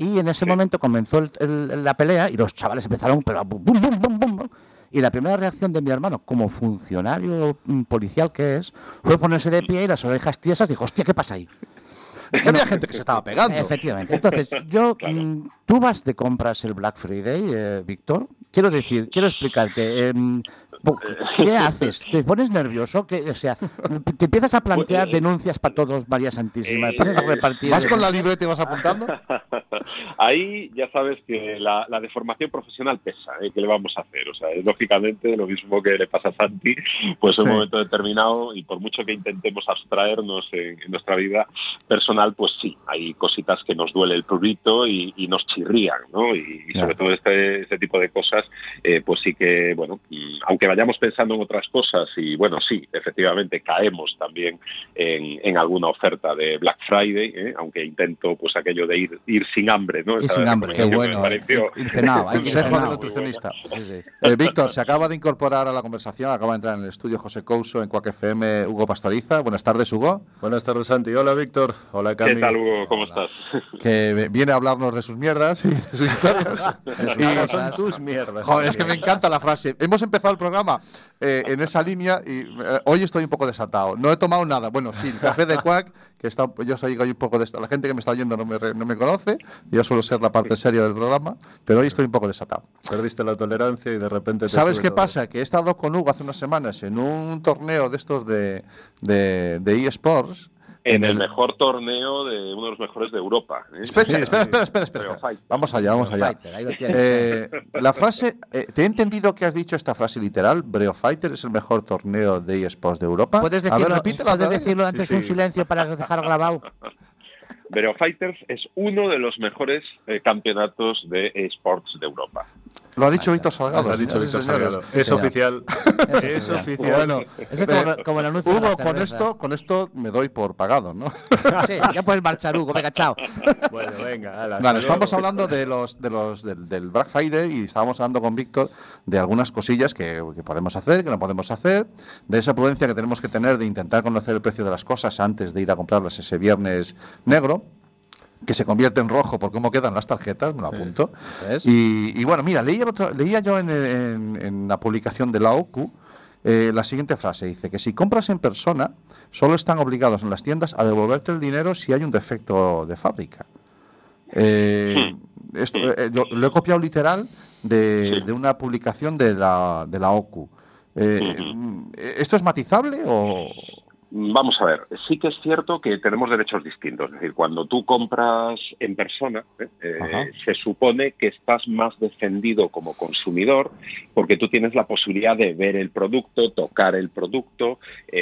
[SPEAKER 4] Y en ese momento comenzó la pelea y los chavales empezaron, pero bum, bum, bum, bum, bum. Y la primera reacción de mi hermano, como funcionario policial que es, fue ponerse de pie y las orejas tiesas y dijo, hostia, ¿qué pasa ahí?
[SPEAKER 10] Es que había gente que se estaba pegando.
[SPEAKER 4] Efectivamente. Entonces, tú vas de compras el Black Friday, Víctor. Quiero explicarte. ¿Qué haces? ¿Te pones nervioso? O sea, ¿te empiezas a plantear denuncias para todos, María Santísima? ¿Empiezas a repartir?
[SPEAKER 10] ¿Vas con la libreta y vas apuntando?
[SPEAKER 13] Ahí ya sabes que la deformación profesional pesa, ¿qué le vamos a hacer? O sea, es lógicamente lo mismo que le pasa a Santi, pues en un momento determinado, y por mucho que intentemos abstraernos en nuestra vida personal, pues sí, hay cositas que nos duele el prurito y nos chirrían, ¿no? Y sobre todo este tipo de cosas, pues sí que, bueno, aunque vayamos pensando en otras cosas, y bueno, sí, efectivamente caemos también en alguna oferta de Black Friday, aunque intento pues aquello de ir sin hambre, ¿no?
[SPEAKER 4] Ir sin hambre, qué bueno. Ir cenado,
[SPEAKER 10] consejo de nutricionista. Bueno. Sí. Víctor, se acaba de incorporar a la conversación, acaba de entrar en el estudio José Couso en Quack FM, Hugo Pastoriza. Buenas tardes, Hugo.
[SPEAKER 12] Buenas tardes, Santi. Hola, Víctor. Hola, Cami.
[SPEAKER 13] ¿Qué tal, Hugo? ¿Cómo estás?
[SPEAKER 10] Que viene a hablarnos de sus mierdas y de sus historias.
[SPEAKER 12] Son tus mierdas.
[SPEAKER 10] Joder, es que me encanta la frase. Hemos empezado el programa en esa línea y hoy estoy un poco desatado. No he tomado nada. Bueno, sí, el café de Quack, que yo soy un poco de la gente que me está oyendo no me conoce. Yo suelo ser la parte seria del programa, pero hoy estoy un poco desatado.
[SPEAKER 12] Perdiste la tolerancia y de repente...
[SPEAKER 10] ¿Sabes qué pasa? Que he estado con Hugo hace unas semanas en un torneo de estos de eSports.
[SPEAKER 13] En el mejor torneo de uno de los mejores de Europa.
[SPEAKER 10] Espera. Vamos allá. La frase, te he entendido que has dicho esta frase literal. Breo Fighter es el mejor torneo de eSports de Europa.
[SPEAKER 4] ¿Puedes decirlo antes de un silencio para dejar grabado?
[SPEAKER 13] Breo Fighters es uno de los mejores campeonatos de eSports de Europa.
[SPEAKER 10] Lo ha dicho Víctor Salgado.
[SPEAKER 12] Lo ha dicho Víctor Salgado. Es oficial. Es oficial.
[SPEAKER 10] Bueno,
[SPEAKER 4] como el anuncio
[SPEAKER 10] Hugo, con esto me doy por pagado, ¿no?
[SPEAKER 4] Sí, ya puedes marchar, Hugo. Venga, chao.
[SPEAKER 12] Bueno, venga.
[SPEAKER 10] Bueno, estamos hablando del Black Friday y estábamos hablando con Víctor de algunas cosillas que podemos hacer, que no podemos hacer, de esa prudencia que tenemos que tener de intentar conocer el precio de las cosas antes de ir a comprarlas ese viernes negro, que se convierte en rojo por cómo quedan las tarjetas, me lo apunto. Y bueno, mira, leía yo en la publicación de la OCU la siguiente frase, dice que si compras en persona, solo están obligados en las tiendas a devolverte el dinero si hay un defecto de fábrica. Esto lo he copiado literal de una publicación de la OCU. ¿Esto es matizable o...?
[SPEAKER 13] Vamos a ver, sí que es cierto que tenemos derechos distintos. Es decir, cuando tú compras en persona, se supone que estás más defendido como consumidor porque tú tienes la posibilidad de ver el producto, tocar el producto,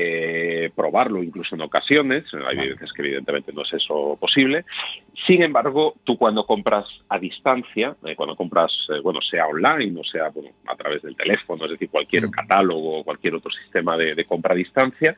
[SPEAKER 13] probarlo incluso en ocasiones. Hay veces que evidentemente no es eso posible. Sin embargo, tú cuando compras a distancia, cuando compras, sea online o sea a través del teléfono, es decir, cualquier catálogo o cualquier otro sistema de compra a distancia,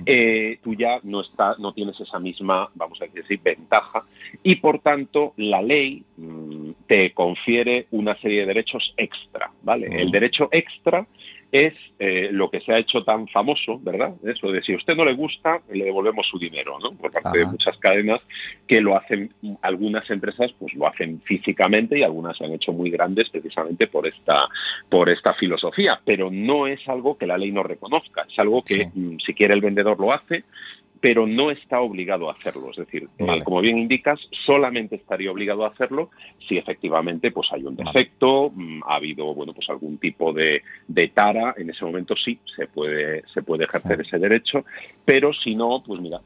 [SPEAKER 13] tú ya no tienes esa misma, vamos a decir, ventaja y por tanto la ley te confiere una serie de derechos extra, ¿vale? El derecho extra es lo que se ha hecho tan famoso, ¿verdad? Eso de si a usted no le gusta, le devolvemos su dinero, ¿no? Por parte de muchas cadenas que lo hacen, algunas empresas pues lo hacen físicamente y algunas se han hecho muy grandes precisamente por esta filosofía, pero no es algo que la ley no reconozca, es algo que si quiere el vendedor lo hace, pero no está obligado a hacerlo. Es decir, como bien indicas, solamente estaría obligado a hacerlo si efectivamente pues hay un defecto, ha habido pues algún tipo de tara, en ese momento sí se puede ejercer ese derecho, pero si no, pues mira,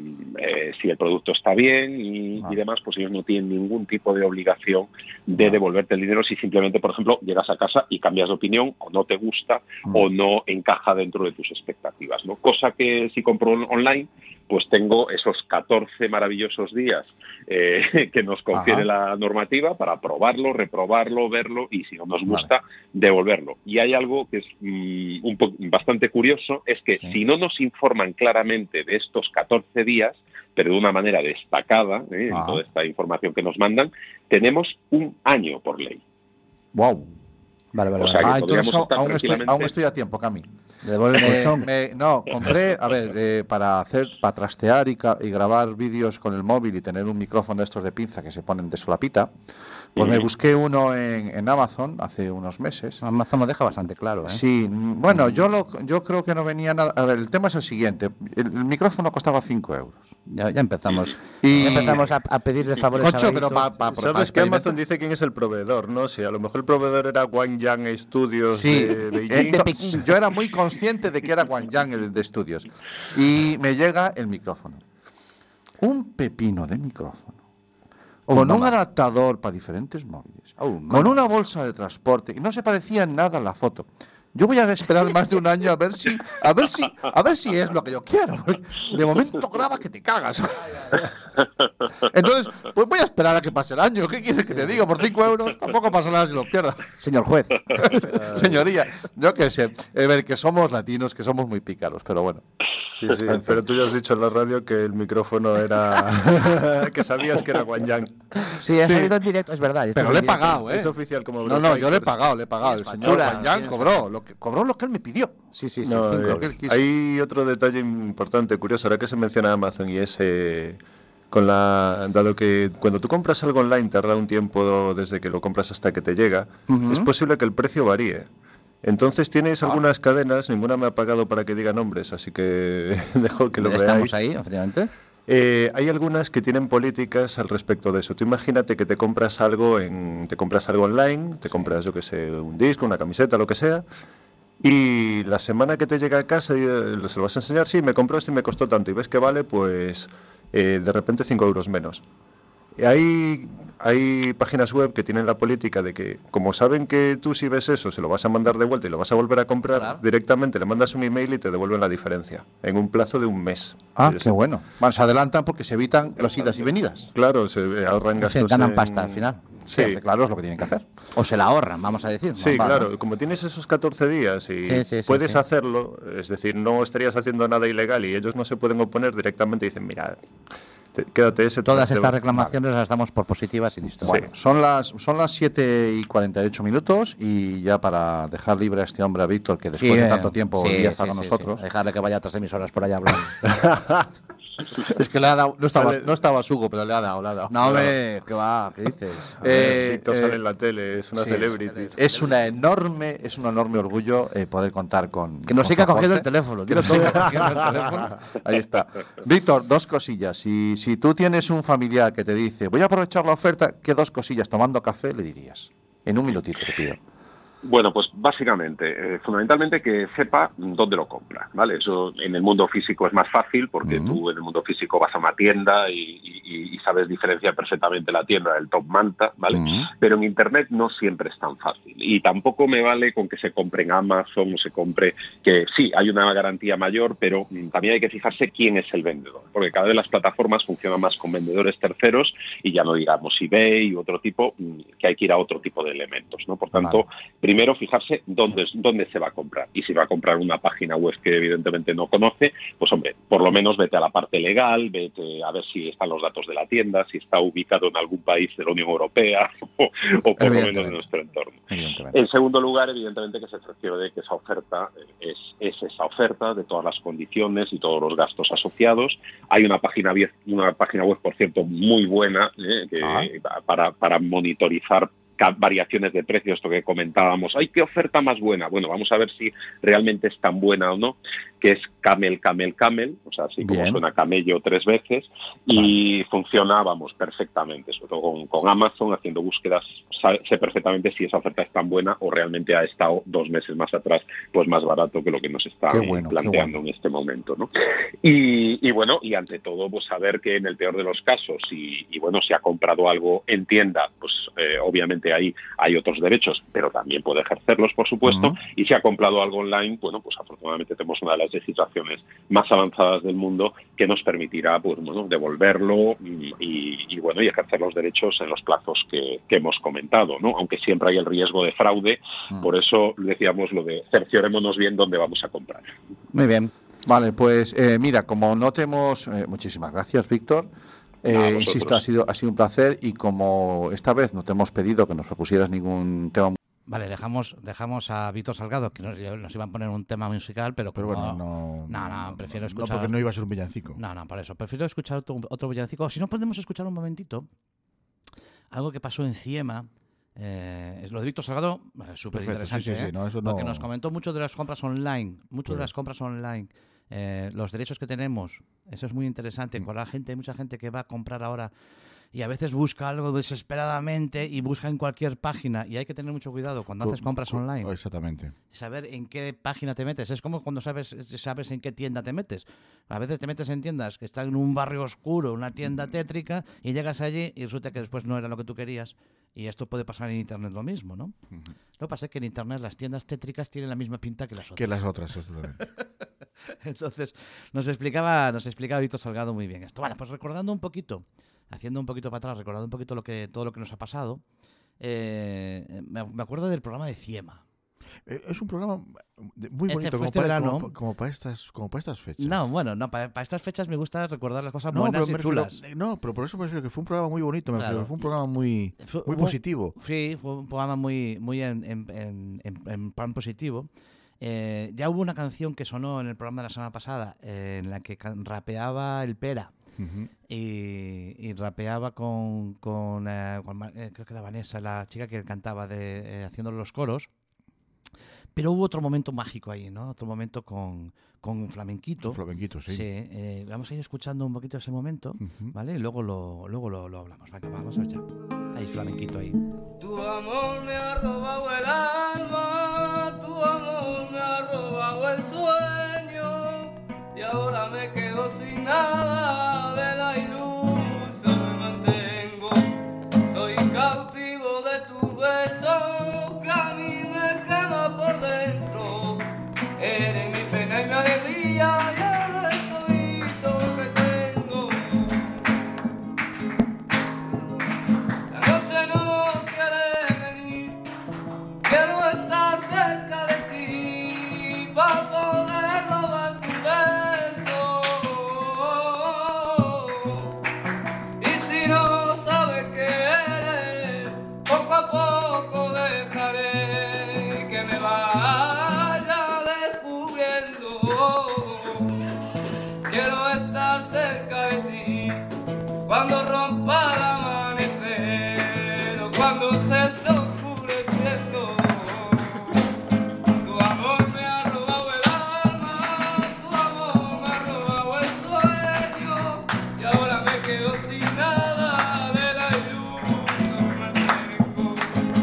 [SPEAKER 13] si el producto está bien y demás, pues ellos no tienen ningún tipo de obligación de devolverte el dinero si simplemente, por ejemplo, llegas a casa y cambias de opinión o no te gusta o no encaja dentro de tus expectativas, ¿no? Cosa que si compro online, pues tengo esos 14 maravillosos días que nos confiere la normativa para probarlo, reprobarlo, verlo y si no nos gusta, devolverlo. Y hay algo que es bastante curioso, es que si no nos informan claramente de estos 14 días, pero de una manera destacada, en toda esta información que nos mandan, tenemos un año por ley.
[SPEAKER 10] ¡Wow!
[SPEAKER 4] Vale.
[SPEAKER 10] O sea, entonces aún estoy a tiempo, Cami.
[SPEAKER 4] Devuelve el colchón.
[SPEAKER 10] No, compré, a ver, para trastear y grabar vídeos con el móvil y tener un micrófono de estos de pinza que se ponen de solapita. Pues me busqué uno en Amazon hace unos meses.
[SPEAKER 4] Amazon lo deja bastante claro, ¿eh?
[SPEAKER 10] Sí, bueno, yo creo que no venía nada. A ver, el tema es el siguiente. El micrófono costaba 5 euros.
[SPEAKER 4] Ya empezamos. A pedirle favores
[SPEAKER 10] Concho,
[SPEAKER 4] a
[SPEAKER 10] pero
[SPEAKER 12] ¿Sabes que Amazon dice quién es el proveedor, no? Si a lo mejor el proveedor era Guangyang Studios de Beijing.
[SPEAKER 10] Yo era muy consciente de que era Guangyang el de estudios. Y me llega el micrófono. Un pepino de micrófono. Con un adaptador para diferentes móviles. Con una bolsa de transporte. Y no se parecía en nada a la foto. Yo voy a esperar más de un año a ver si es lo que yo quiero. De momento graba que te cagas. Entonces, pues voy a esperar a que pase el año. ¿Qué quieres que te diga? Por 5 euros tampoco pasa nada si lo pierdo.
[SPEAKER 4] Señor juez.
[SPEAKER 10] Señoría, yo qué sé. A ver, que somos latinos, que somos muy pícaros, pero bueno.
[SPEAKER 12] Sí, pero tú ya has dicho en la radio que el micrófono era... que sabías que era Guangyang.
[SPEAKER 4] Sí, ha salido en directo, es verdad.
[SPEAKER 10] Pero le he pagado, ¿eh?
[SPEAKER 12] Es oficial como...
[SPEAKER 10] No, yo le he pagado. El señor Guangyang cobró lo que él me pidió.
[SPEAKER 4] Sí.
[SPEAKER 12] No, hay otro detalle importante, curioso, ahora que se menciona Amazon y es... dado que cuando tú compras algo online tarda un tiempo desde que lo compras hasta que te llega, es posible que el precio varíe. Entonces tienes algunas cadenas, ninguna me ha pagado para que diga nombres, así que dejo que lo veáis.
[SPEAKER 4] Estamos ahí, efectivamente.
[SPEAKER 12] Hay algunas que tienen políticas al respecto de eso. Tú imagínate que te compras algo online, te compras, yo que sé, un disco, una camiseta, lo que sea, y la semana que te llega a casa se lo vas a enseñar, sí, me compró esto y me costó tanto, y ves que vale, pues, de repente 5 euros menos. Hay páginas web que tienen la política de que, como saben que tú si ves eso se lo vas a mandar de vuelta y lo vas a volver a comprar, directamente le mandas un email y te devuelven la diferencia en un plazo de un mes.
[SPEAKER 10] Qué bueno. Bueno, se adelantan porque se evitan las idas y venidas.
[SPEAKER 12] Claro, se ahorran gastos.
[SPEAKER 4] Se ganan pasta al final.
[SPEAKER 10] Sí, claro, es lo que tienen que hacer.
[SPEAKER 4] O se la ahorran, vamos a decir.
[SPEAKER 12] Sí, claro. Como tienes esos 14 días y puedes hacerlo, es decir, no estarías haciendo nada ilegal y ellos no se pueden oponer, directamente dicen, mira... Quédate ese.
[SPEAKER 4] Todas estas reclamaciones las damos por positivas y listo.
[SPEAKER 10] Bueno, son las 7:48 y ya para dejar libre a este hombre, a Víctor, que después de tanto tiempo volvía a estar con nosotros.
[SPEAKER 4] Dejarle que vaya 3 emisoras por allá hablando.
[SPEAKER 10] Es que le ha dado, no estaba Hugo, pero le ha dado.
[SPEAKER 4] No, hombre, ¿qué va? ¿Qué dices?
[SPEAKER 12] Víctor sale en la tele, es una celebrity.
[SPEAKER 10] Es un enorme orgullo poder contar con...
[SPEAKER 4] Que nos siga cogiendo el teléfono.
[SPEAKER 10] Ahí está. Víctor, 2 cosillas. Si tú tienes un familiar que te dice, voy a aprovechar la oferta, ¿qué 2 cosillas tomando café le dirías? En un minutito te pido.
[SPEAKER 13] Bueno, pues básicamente, fundamentalmente que sepa dónde lo compra, ¿vale? Eso en el mundo físico es más fácil porque tú en el mundo físico vas a una tienda y sabes diferenciar perfectamente la tienda del top manta, ¿vale? Pero en Internet no siempre es tan fácil y tampoco me vale con que se compre en Amazon o se compre, que sí, hay una garantía mayor, pero también hay que fijarse quién es el vendedor, porque cada vez las plataformas funcionan más con vendedores terceros y ya no digamos eBay u otro tipo, que hay que ir a otro tipo de elementos, ¿no? Por tanto, primero fijarse dónde se va a comprar. Y si va a comprar una página web que evidentemente no conoce, pues hombre, por lo menos vete a la parte legal, vete a ver si están los datos de la tienda, si está ubicado en algún país de la Unión Europea o por lo menos en nuestro entorno. En segundo lugar, evidentemente que se cerciore de que esa oferta es esa oferta de todas las condiciones y todos los gastos asociados. Hay una página web, por cierto, muy buena para monitorizar variaciones de precios, esto que comentábamos. ¡Ay, qué oferta más buena! Bueno, vamos a ver si realmente es tan buena o no, que es Camel, o sea, así como suena camello 3 veces, y funciona, perfectamente, sobre todo con Amazon, haciendo búsquedas, sé perfectamente si esa oferta es tan buena o realmente ha estado 2 meses más atrás, pues más barato que lo que nos está planteando en este momento, ¿no? Y bueno, y ante todo, pues saber que en el peor de los casos, y bueno, si ha comprado algo en tienda, pues obviamente ahí hay otros derechos, pero también puede ejercerlos, por supuesto, y si ha comprado algo online, bueno, pues afortunadamente tenemos una de las legislaciones más avanzadas del mundo que nos permitirá, pues bueno, devolverlo y bueno, y ejercer los derechos en los plazos que hemos comentado, ¿no? Aunque siempre hay el riesgo de fraude, por eso decíamos lo de cerciorémonos bien dónde vamos a comprar.
[SPEAKER 4] Muy bien.
[SPEAKER 10] Vale, pues mira, como no tenemos... muchísimas gracias, Víctor. Insisto, ha sido un placer y como esta vez no te hemos pedido que nos propusieras ningún tema
[SPEAKER 4] Vale, dejamos a Víctor Salgado, que nos iban a poner un tema musical, pero
[SPEAKER 5] bueno,
[SPEAKER 4] no, prefiero escuchar...
[SPEAKER 5] No, porque no iba a ser un villancico.
[SPEAKER 4] No, por eso. Prefiero escuchar otro villancico. Si no, podemos escuchar un momentito algo que pasó en Ciema. Lo de Víctor Salgado, súper interesante,
[SPEAKER 5] sí, no, eso
[SPEAKER 4] porque
[SPEAKER 5] no...
[SPEAKER 4] nos comentó mucho de las compras online, los derechos que tenemos. Eso es muy interesante. Con la gente, hay mucha gente que va a comprar ahora y a veces busca algo desesperadamente y busca en cualquier página, y hay que tener mucho cuidado cuando haces compras online.
[SPEAKER 5] Exactamente.
[SPEAKER 4] Saber en qué página te metes. Es como cuando sabes en qué tienda te metes. A veces te metes en tiendas que están en un barrio oscuro, una tienda tétrica, y llegas allí y resulta que después no era lo que tú querías. Y esto puede pasar en Internet lo mismo, ¿no? Lo que pasa es que en Internet las tiendas tétricas tienen la misma pinta que las otras.
[SPEAKER 5] Que las otras, exactamente.
[SPEAKER 4] Entonces, nos explicaba Víctor Salgado muy bien esto. Bueno, pues recordando un poquito, haciendo un poquito para atrás, recordando un poquito todo lo que nos ha pasado, me acuerdo del programa de Ciema.
[SPEAKER 5] Es un programa muy bonito como para estas fechas.
[SPEAKER 4] No, bueno, para estas fechas me gusta recordar las cosas buenas y chulas.
[SPEAKER 5] Pero por eso me refiero que fue un programa muy bonito, fue un programa muy positivo.
[SPEAKER 4] Sí, fue un programa muy en plan positivo. Ya hubo una canción que sonó en el programa de la semana pasada en la que rapeaba el Pera. Y rapeaba con creo que era Vanessa, la chica que cantaba haciendo los coros. Pero hubo otro momento mágico ahí, ¿no? Otro momento con flamenquito.
[SPEAKER 5] Con flamenquito, sí.
[SPEAKER 4] Sí, vamos a ir escuchando un poquito ese momento, ¿vale? Y luego lo hablamos. Venga, vamos allá. Ahí, flamenquito ahí.
[SPEAKER 14] Tu amor me ha robado el alma, tu amor me ha robado el sueño, y ahora me quedo sin nada de la ilusión me mantengo. Soy cautivo de tu beso, que a mí me quema por dentro. Eres mi pena y mi alegría, y eres todito que tengo. La noche no quiere venir, quiero estar cerca de ti para poder robar tu beso. Y si no sabes qué eres, poco a poco dejaré que me vaya descubriendo. Quiero estar cerca de ti cuando rompa el amanecer o cuando se esté oscureciendo. Tu amor me ha robado el alma, tu amor me ha robado el sueño, y ahora me quedo sin nada de la ilusión que mantengo.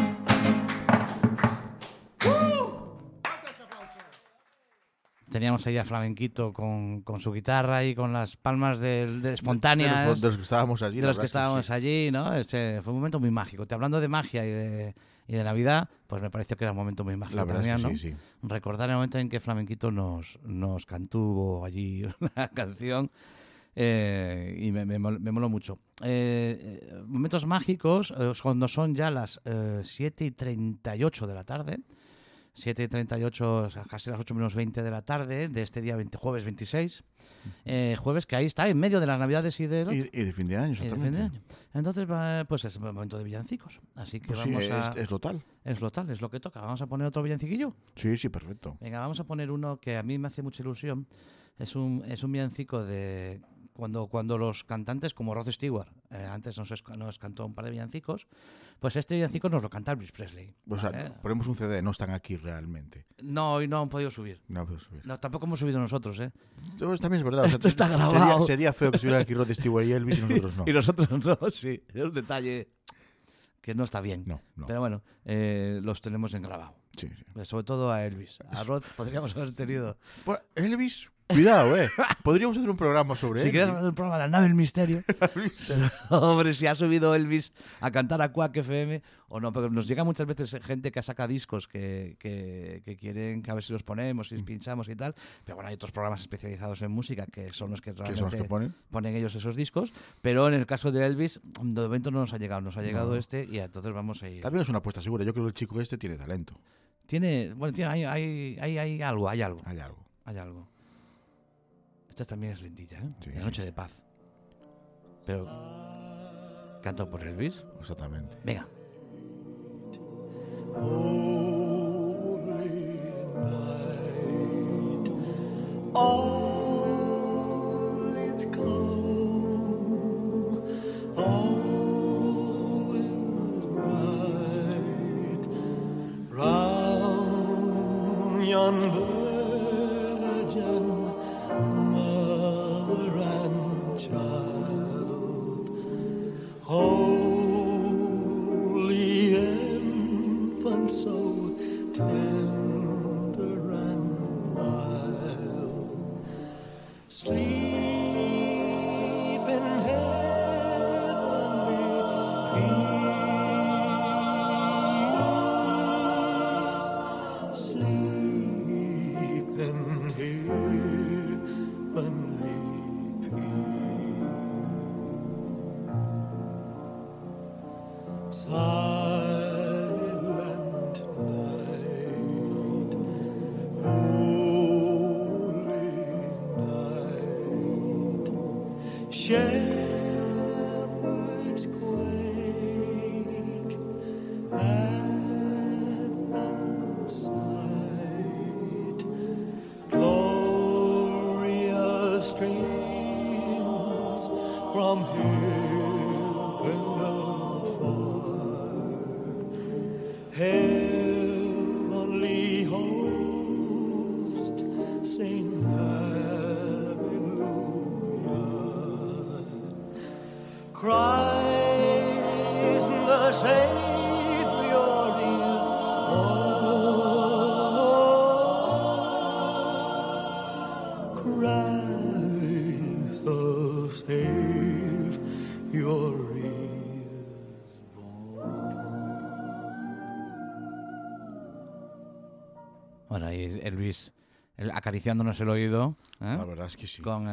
[SPEAKER 4] Teníamos ahí a Flamenquito con su guitarra y con las palmas de espontáneas.
[SPEAKER 5] De los que estábamos allí.
[SPEAKER 4] De los que estábamos allí, ¿no? Fue un momento muy mágico. Hablando de magia y de Navidad, pues me pareció que era un momento muy mágico.
[SPEAKER 5] La verdad
[SPEAKER 4] también,
[SPEAKER 5] es que
[SPEAKER 4] ¿no?
[SPEAKER 5] sí.
[SPEAKER 4] Recordar el momento en que Flamenquito nos cantó allí una canción y me moló mucho. Momentos mágicos cuando son ya las 7:38 de la tarde. 7:38, casi las 8:20 de la tarde de este día jueves 26. Jueves que ahí está, en medio de las Navidades y de
[SPEAKER 5] fin de año, exactamente.
[SPEAKER 4] Entonces, pues es el momento de villancicos. Así que
[SPEAKER 5] pues
[SPEAKER 4] vamos
[SPEAKER 5] es lo tal.
[SPEAKER 4] Es lo tal, es lo que toca. ¿Vamos a poner otro villanciquillo?
[SPEAKER 5] Sí, perfecto.
[SPEAKER 4] Venga, vamos a poner uno que a mí me hace mucha ilusión. Es un villancico de... Cuando los cantantes como Rod Stewart antes nos cantó un par de villancicos, pues este villancico nos lo canta Elvis Presley.
[SPEAKER 5] O sea, ponemos un CD, no están aquí realmente.
[SPEAKER 4] No, y no han podido subir.
[SPEAKER 5] No han podido subir.
[SPEAKER 4] No, tampoco hemos subido nosotros, ¿eh?
[SPEAKER 5] También es verdad.
[SPEAKER 4] Esto está grabado.
[SPEAKER 5] Sería feo que estuvieran aquí Rod Stewart y Elvis y nosotros no.
[SPEAKER 4] Y nosotros no, sí. Es un detalle que no está bien.
[SPEAKER 5] No.
[SPEAKER 4] Pero bueno, los tenemos en grabado.
[SPEAKER 5] Sí.
[SPEAKER 4] Sobre todo a Elvis. A Rod podríamos haber tenido...
[SPEAKER 5] Bueno, Elvis... Cuidado, podríamos hacer un programa sobre
[SPEAKER 4] Si quieres hacer un programa de La Nave del Misterio. Hombre, si ha subido Elvis a cantar a Quack FM o no, porque nos llega muchas veces gente que saca discos que quieren que a ver si los ponemos y pinchamos y tal. Pero bueno, hay otros programas especializados en música que son los que realmente ponen ellos esos discos. Pero en el caso de Elvis, de momento no nos ha llegado. Nos ha llegado este y entonces vamos a ir.
[SPEAKER 5] También es una apuesta segura. Yo creo que el chico este tiene talento.
[SPEAKER 4] Hay algo. Esta también es lentilla, ¿eh? Sí. La Noche de Paz. Pero... ¿cantado por Elvis?
[SPEAKER 5] Exactamente.
[SPEAKER 4] Venga.
[SPEAKER 14] Oh.
[SPEAKER 3] Sleep in heavenly peace. Sleep in heavenly peace. Silent night, holy night, shepherds quake at one sight, glorious streams from heaven afar, heavenly host sing hallelujah. Christ the Savior is born. Christ the Savior is
[SPEAKER 4] Bueno, ahí Elvis acariciándonos el oído, ¿eh?
[SPEAKER 5] La verdad es que sí.
[SPEAKER 4] Con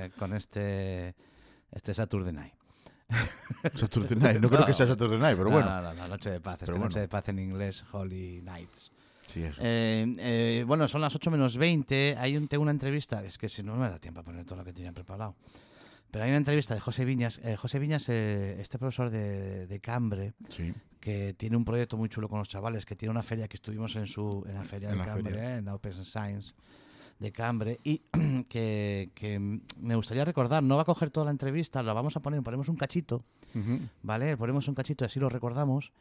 [SPEAKER 4] este Saturday Night.
[SPEAKER 5] Saturday Night, no creo que sea Saturday Night, pero bueno.
[SPEAKER 4] No, Noche de Paz.
[SPEAKER 5] Pero
[SPEAKER 4] Noche de Paz en inglés, Holy Nights.
[SPEAKER 5] Sí, eso.
[SPEAKER 4] Bueno, son las 8 menos 20. Tengo una entrevista, es que si no me da tiempo a poner todo lo que tenía preparado. Pero hay una entrevista de José Viñas. José Viñas, este profesor de Cambre,
[SPEAKER 5] Sí.
[SPEAKER 4] que tiene un proyecto muy chulo con los chavales, que tiene una feria que estuvimos en la feria de Cambre, en la Open Science de Cambre, y que me gustaría recordar, no va a coger toda la entrevista, la vamos a ponemos un cachito, ¿vale? Ponemos un cachito y así lo recordamos,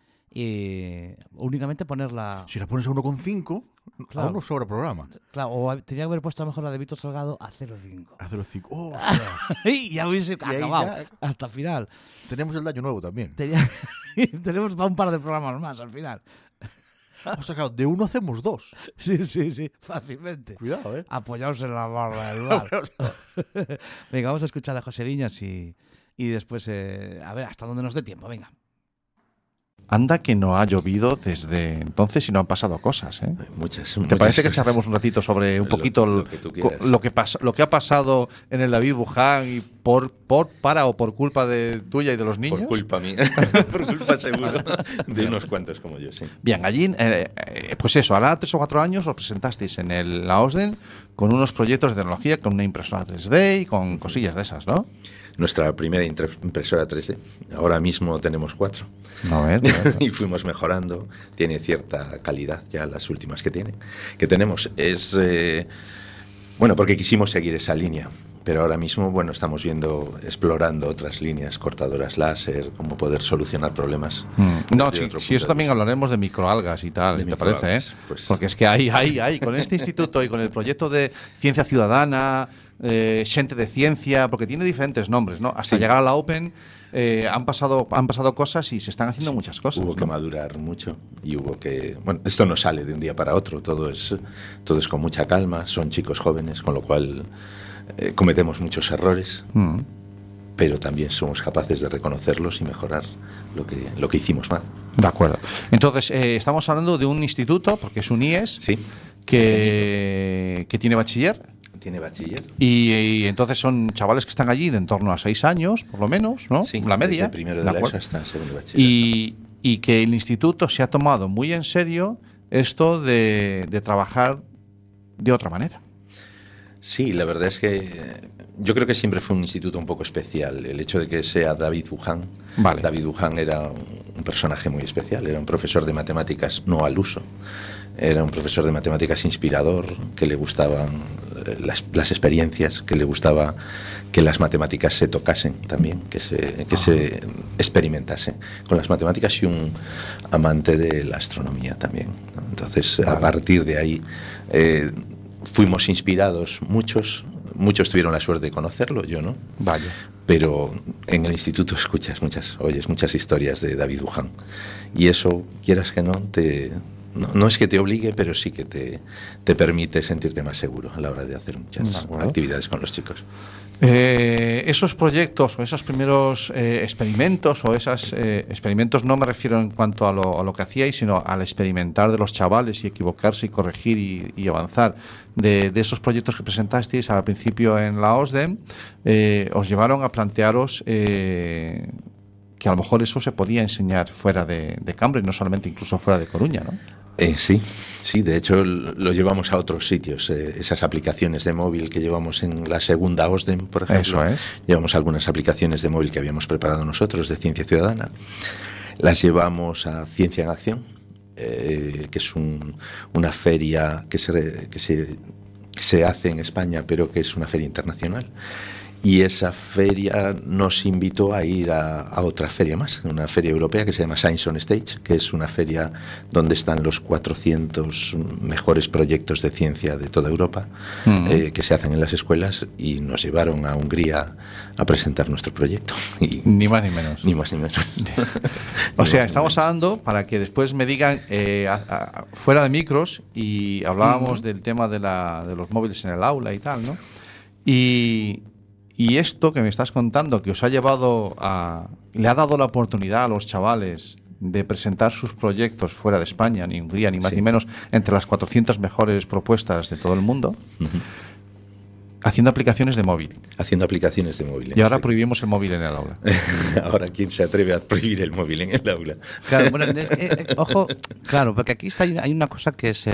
[SPEAKER 4] y únicamente ponerla...
[SPEAKER 5] Si la pones a 1,5,
[SPEAKER 4] Claro.
[SPEAKER 5] aún no sobra programa.
[SPEAKER 4] Claro, o tenía que haber puesto a lo mejor la de Víctor Salgado a 0,5.
[SPEAKER 5] A 0,5. ¡Oh!
[SPEAKER 4] Y ya hubiese
[SPEAKER 5] ahí
[SPEAKER 4] acabado
[SPEAKER 5] ya-
[SPEAKER 4] hasta el final.
[SPEAKER 5] Tenemos el daño nuevo también.
[SPEAKER 4] Tenemos para un par de programas más al final.
[SPEAKER 5] O sea, claro, de uno hacemos dos.
[SPEAKER 4] Sí, fácilmente.
[SPEAKER 5] Cuidado, ¿eh?
[SPEAKER 4] Apoyaos en la barra del bar. Venga, vamos a escuchar a José Viñas y después, a ver, hasta dónde nos dé tiempo, venga.
[SPEAKER 10] Anda que no ha llovido desde entonces y no han pasado cosas, ¿eh?
[SPEAKER 15] Muchas.
[SPEAKER 10] ¿Te parece que charlemos un ratito sobre un poquito
[SPEAKER 15] lo que tú quieras.
[SPEAKER 10] lo que ha pasado en el David Buján y por culpa de tuya y de los niños?
[SPEAKER 15] Por culpa mía. Por culpa seguro de unos cuantos como yo, sí.
[SPEAKER 10] Bien, allí, pues eso, ahora 3 o 4 años os presentasteis en la OSDEN con unos proyectos de tecnología, con una impresora 3D y con cosillas de esas, ¿no?
[SPEAKER 15] Nuestra primera impresora 3D. Ahora mismo tenemos 4.
[SPEAKER 10] A ver.
[SPEAKER 15] Y fuimos mejorando. Tiene cierta calidad ya las últimas que tenemos. Es bueno, porque quisimos seguir esa línea. Pero ahora mismo, bueno, estamos explorando otras líneas, cortadoras láser, cómo poder solucionar problemas.
[SPEAKER 10] No, si eso también hablaremos de microalgas y tal, ¿te parece?
[SPEAKER 15] Pues,
[SPEAKER 10] porque es que hay, con este instituto y con el proyecto de ciencia ciudadana, Xente de Ciencia, porque tiene diferentes nombres, ¿no? Hasta llegar a la Open han pasado cosas y se están haciendo muchas cosas.
[SPEAKER 15] Hubo que madurar mucho y hubo que... Bueno, esto no sale de un día para otro, todo es con mucha calma, son chicos jóvenes, con lo cual cometemos muchos errores, pero también somos capaces de reconocerlos y mejorar lo que hicimos mal.
[SPEAKER 10] De acuerdo. Entonces, estamos hablando de un instituto, porque es un IES, que tiene bachiller.
[SPEAKER 15] Tiene bachiller.
[SPEAKER 10] Y entonces son chavales que están allí de en torno a 6 años, por lo menos, ¿no?
[SPEAKER 15] Sí,
[SPEAKER 10] la media.
[SPEAKER 15] desde primero de la ESO hasta segundo de bachiller.
[SPEAKER 10] Y que el instituto se ha tomado muy en serio esto de trabajar de otra manera.
[SPEAKER 15] Sí, la verdad es que yo creo que siempre fue un instituto un poco especial. El hecho de que sea David Buján.
[SPEAKER 10] Vale.
[SPEAKER 15] David Buján era un personaje muy especial. Era un profesor de matemáticas no al uso. Era un profesor de matemáticas inspirador, que le gustaban las experiencias, que le gustaba que las matemáticas se tocasen también, que se experimentase con las matemáticas, y un amante de la astronomía también, ¿no? Entonces, a partir de ahí fuimos inspirados, muchos tuvieron la suerte de conocerlo, yo no.
[SPEAKER 10] Vaya.
[SPEAKER 15] Pero en el instituto oyes muchas historias de David Buján, y eso, quieras que no, te no es que te obligue, pero sí que te permite sentirte más seguro a la hora de hacer muchas actividades con los chicos.
[SPEAKER 16] Esos proyectos o esos primeros experimentos, o esos experimentos, no me refiero en cuanto a lo que hacíais, sino al experimentar de los chavales y equivocarse y corregir y avanzar, de esos proyectos que presentasteis al principio en la OSDEM, os llevaron a plantearos que a lo mejor eso se podía enseñar fuera de Cambridge, no solamente incluso fuera de Coruña, ¿no?
[SPEAKER 15] Sí, de hecho lo llevamos a otros sitios, esas aplicaciones de móvil que llevamos en la segunda OSDEM, por ejemplo. Eso es. Llevamos algunas aplicaciones de móvil que habíamos preparado nosotros de Ciencia Ciudadana, las llevamos a Ciencia en Acción, que es una feria que se hace en España, pero que es una feria internacional. Y esa feria nos invitó a ir a otra feria más, una feria europea que se llama Science on Stage, que es una feria donde están los 400 mejores proyectos de ciencia de toda Europa, que se hacen en las escuelas, y nos llevaron a Hungría a presentar nuestro proyecto. Y
[SPEAKER 16] ni más ni menos.
[SPEAKER 15] Ni más ni menos.
[SPEAKER 16] O sea, estamos hablando, para que después me digan, fuera de micros, y hablábamos del tema de los móviles en el aula y tal, ¿no? Y esto que me estás contando, que os ha llevado le ha dado la oportunidad a los chavales de presentar sus proyectos fuera de España, ni Hungría, ni más ni menos, entre las 400 mejores propuestas de todo el mundo, haciendo aplicaciones de móvil.
[SPEAKER 15] Haciendo aplicaciones de móvil.
[SPEAKER 16] Y ahora prohibimos el móvil en el aula.
[SPEAKER 15] Ahora, ¿quién se atreve a prohibir el móvil en el aula?
[SPEAKER 4] Claro, bueno, ojo, claro, porque aquí hay una cosa que es...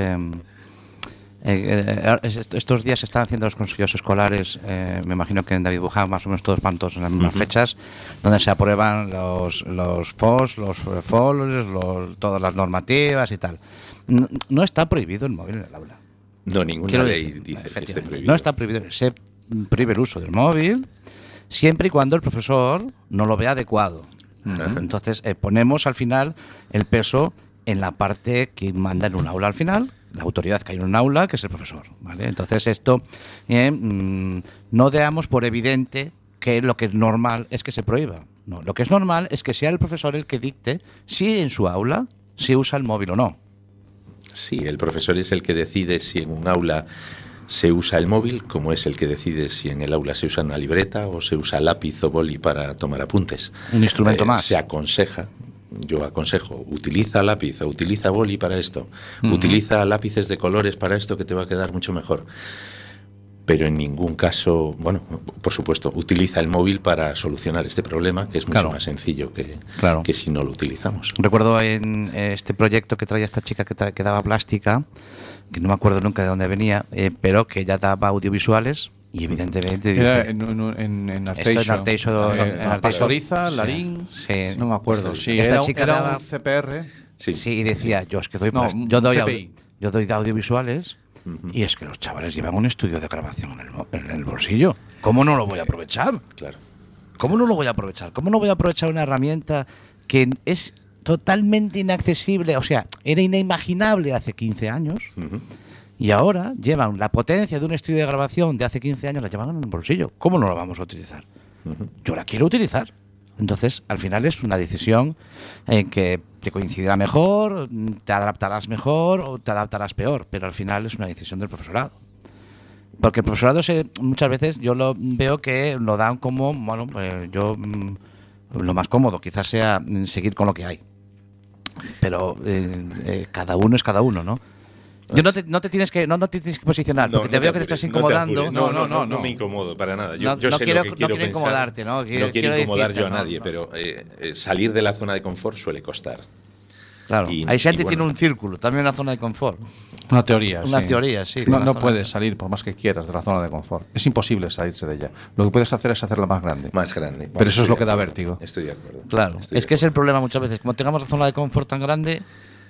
[SPEAKER 4] estos días se están haciendo los consejos escolares, me imagino que en David Buján más o menos todos van todos en las mismas fechas, donde se aprueban los FOS, los FOLs, todas las normativas y tal. No está prohibido el móvil en el aula.
[SPEAKER 15] No, ninguna ley dice que esté prohibido.
[SPEAKER 4] No está prohibido, se prohíbe el uso del móvil siempre y cuando el profesor no lo vea adecuado. Entonces ponemos al final el peso en la parte que manda en un aula al final, la autoridad que hay en un aula, que es el profesor, ¿vale? Entonces esto no damos por evidente que lo que es normal es que se prohíba. No, lo que es normal es que sea el profesor el que dicte si en su aula se usa el móvil o no.
[SPEAKER 15] Sí, el profesor es el que decide si en un aula se usa el móvil, como es el que decide si en el aula se usa una libreta o se usa lápiz o boli para tomar apuntes.
[SPEAKER 4] Un instrumento más.
[SPEAKER 15] Se aconseja. Yo aconsejo, utiliza lápiz o utiliza boli para esto, utiliza lápices de colores para esto, que te va a quedar mucho mejor. Pero en ningún caso, bueno, por supuesto, utiliza el móvil para solucionar este problema, que es mucho más sencillo que si no lo utilizamos.
[SPEAKER 4] Recuerdo en este proyecto que traía esta chica que daba plástica, que no me acuerdo nunca de dónde venía, pero que ya daba audiovisuales. Y evidentemente
[SPEAKER 16] en Arteixo, Pastoriza, Larín,
[SPEAKER 4] sí,
[SPEAKER 16] no me acuerdo. Sí,
[SPEAKER 4] esta chica
[SPEAKER 16] era
[SPEAKER 4] daba
[SPEAKER 16] un CPR.
[SPEAKER 4] Sí, y decía, yo es que doy yo doy de audiovisuales y es que los chavales llevan un estudio de grabación en el bolsillo. ¿Cómo no lo voy a aprovechar?
[SPEAKER 15] Claro.
[SPEAKER 4] ¿Cómo no lo voy a aprovechar? ¿Cómo no voy a aprovechar una herramienta que es totalmente inaccesible? O sea, era inimaginable hace 15 años. Y ahora llevan la potencia de un estudio de grabación de hace 15 años, la llevan en el bolsillo. ¿Cómo no la vamos a utilizar? Yo la quiero utilizar. Entonces, al final es una decisión en que te coincidirá mejor, te adaptarás mejor o te adaptarás peor, pero al final es una decisión del profesorado. Porque el profesorado muchas veces yo lo veo que lo dan como, bueno, pues lo más cómodo quizás sea seguir con lo que hay. Pero cada uno es cada uno, ¿no? Yo no te tienes que posicionar, porque te veo que te estás incomodando.
[SPEAKER 15] No me incomodo para nada. Yo sé
[SPEAKER 4] quiero,
[SPEAKER 15] lo que quiero pensar.
[SPEAKER 4] Incomodarte, ¿no?
[SPEAKER 15] No quiero incomodar yo a nadie, pero salir de la zona de confort suele costar.
[SPEAKER 4] Claro, hay gente que tiene un círculo, también una zona de confort.
[SPEAKER 16] Una teoría,
[SPEAKER 4] sí.
[SPEAKER 16] No puedes salir, por más que quieras, de la zona de confort. Es imposible salirse de ella. Lo que puedes hacer es hacerla más grande.
[SPEAKER 15] Más grande.
[SPEAKER 16] Pero eso es lo que da vértigo.
[SPEAKER 15] Estoy de acuerdo.
[SPEAKER 4] Claro, es que es el problema muchas veces. Como tengamos la zona de confort tan grande...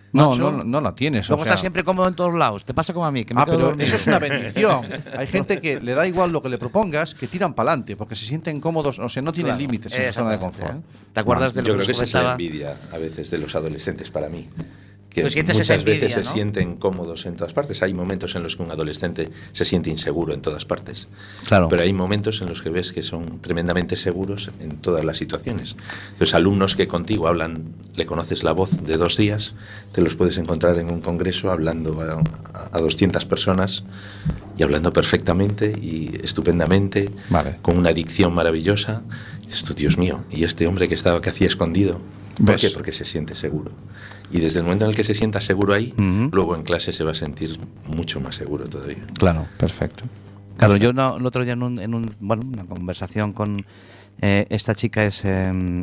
[SPEAKER 16] No la tienes.
[SPEAKER 4] Luego estás siempre cómodo en todos lados. Te pasa como a mí.
[SPEAKER 16] Pero eso es una bendición. Hay gente que le da igual lo que le propongas, que tiran para adelante, porque se sienten cómodos, o sea, no tienen límites en su zona de confort.
[SPEAKER 4] ¿Te acuerdas de lo
[SPEAKER 15] yo
[SPEAKER 4] que
[SPEAKER 15] creo que esa es
[SPEAKER 4] comentaba?
[SPEAKER 15] la envidia a veces de los adolescentes para mí. que
[SPEAKER 4] Tú sientes esa
[SPEAKER 15] muchas veces
[SPEAKER 4] envidia,
[SPEAKER 15] se
[SPEAKER 4] ¿no?
[SPEAKER 15] sienten cómodos en todas partes. Hay momentos en los que un adolescente se siente inseguro en todas partes.
[SPEAKER 4] Claro.
[SPEAKER 15] Pero hay momentos en los que ves que son tremendamente seguros en todas las situaciones. Los alumnos que contigo hablan, le conoces la voz de 2 días, te los puedes encontrar en un congreso hablando a 200 personas y hablando perfectamente y estupendamente, con una dicción maravillosa. Y dices tú, Dios mío, y este hombre que hacía escondido, ¿por qué? Porque se siente seguro. Y desde el momento en el que se sienta seguro ahí, luego en clase se va a sentir mucho más seguro todavía.
[SPEAKER 16] Claro, perfecto.
[SPEAKER 4] Claro, yo el otro día en una conversación con esta chica es tiene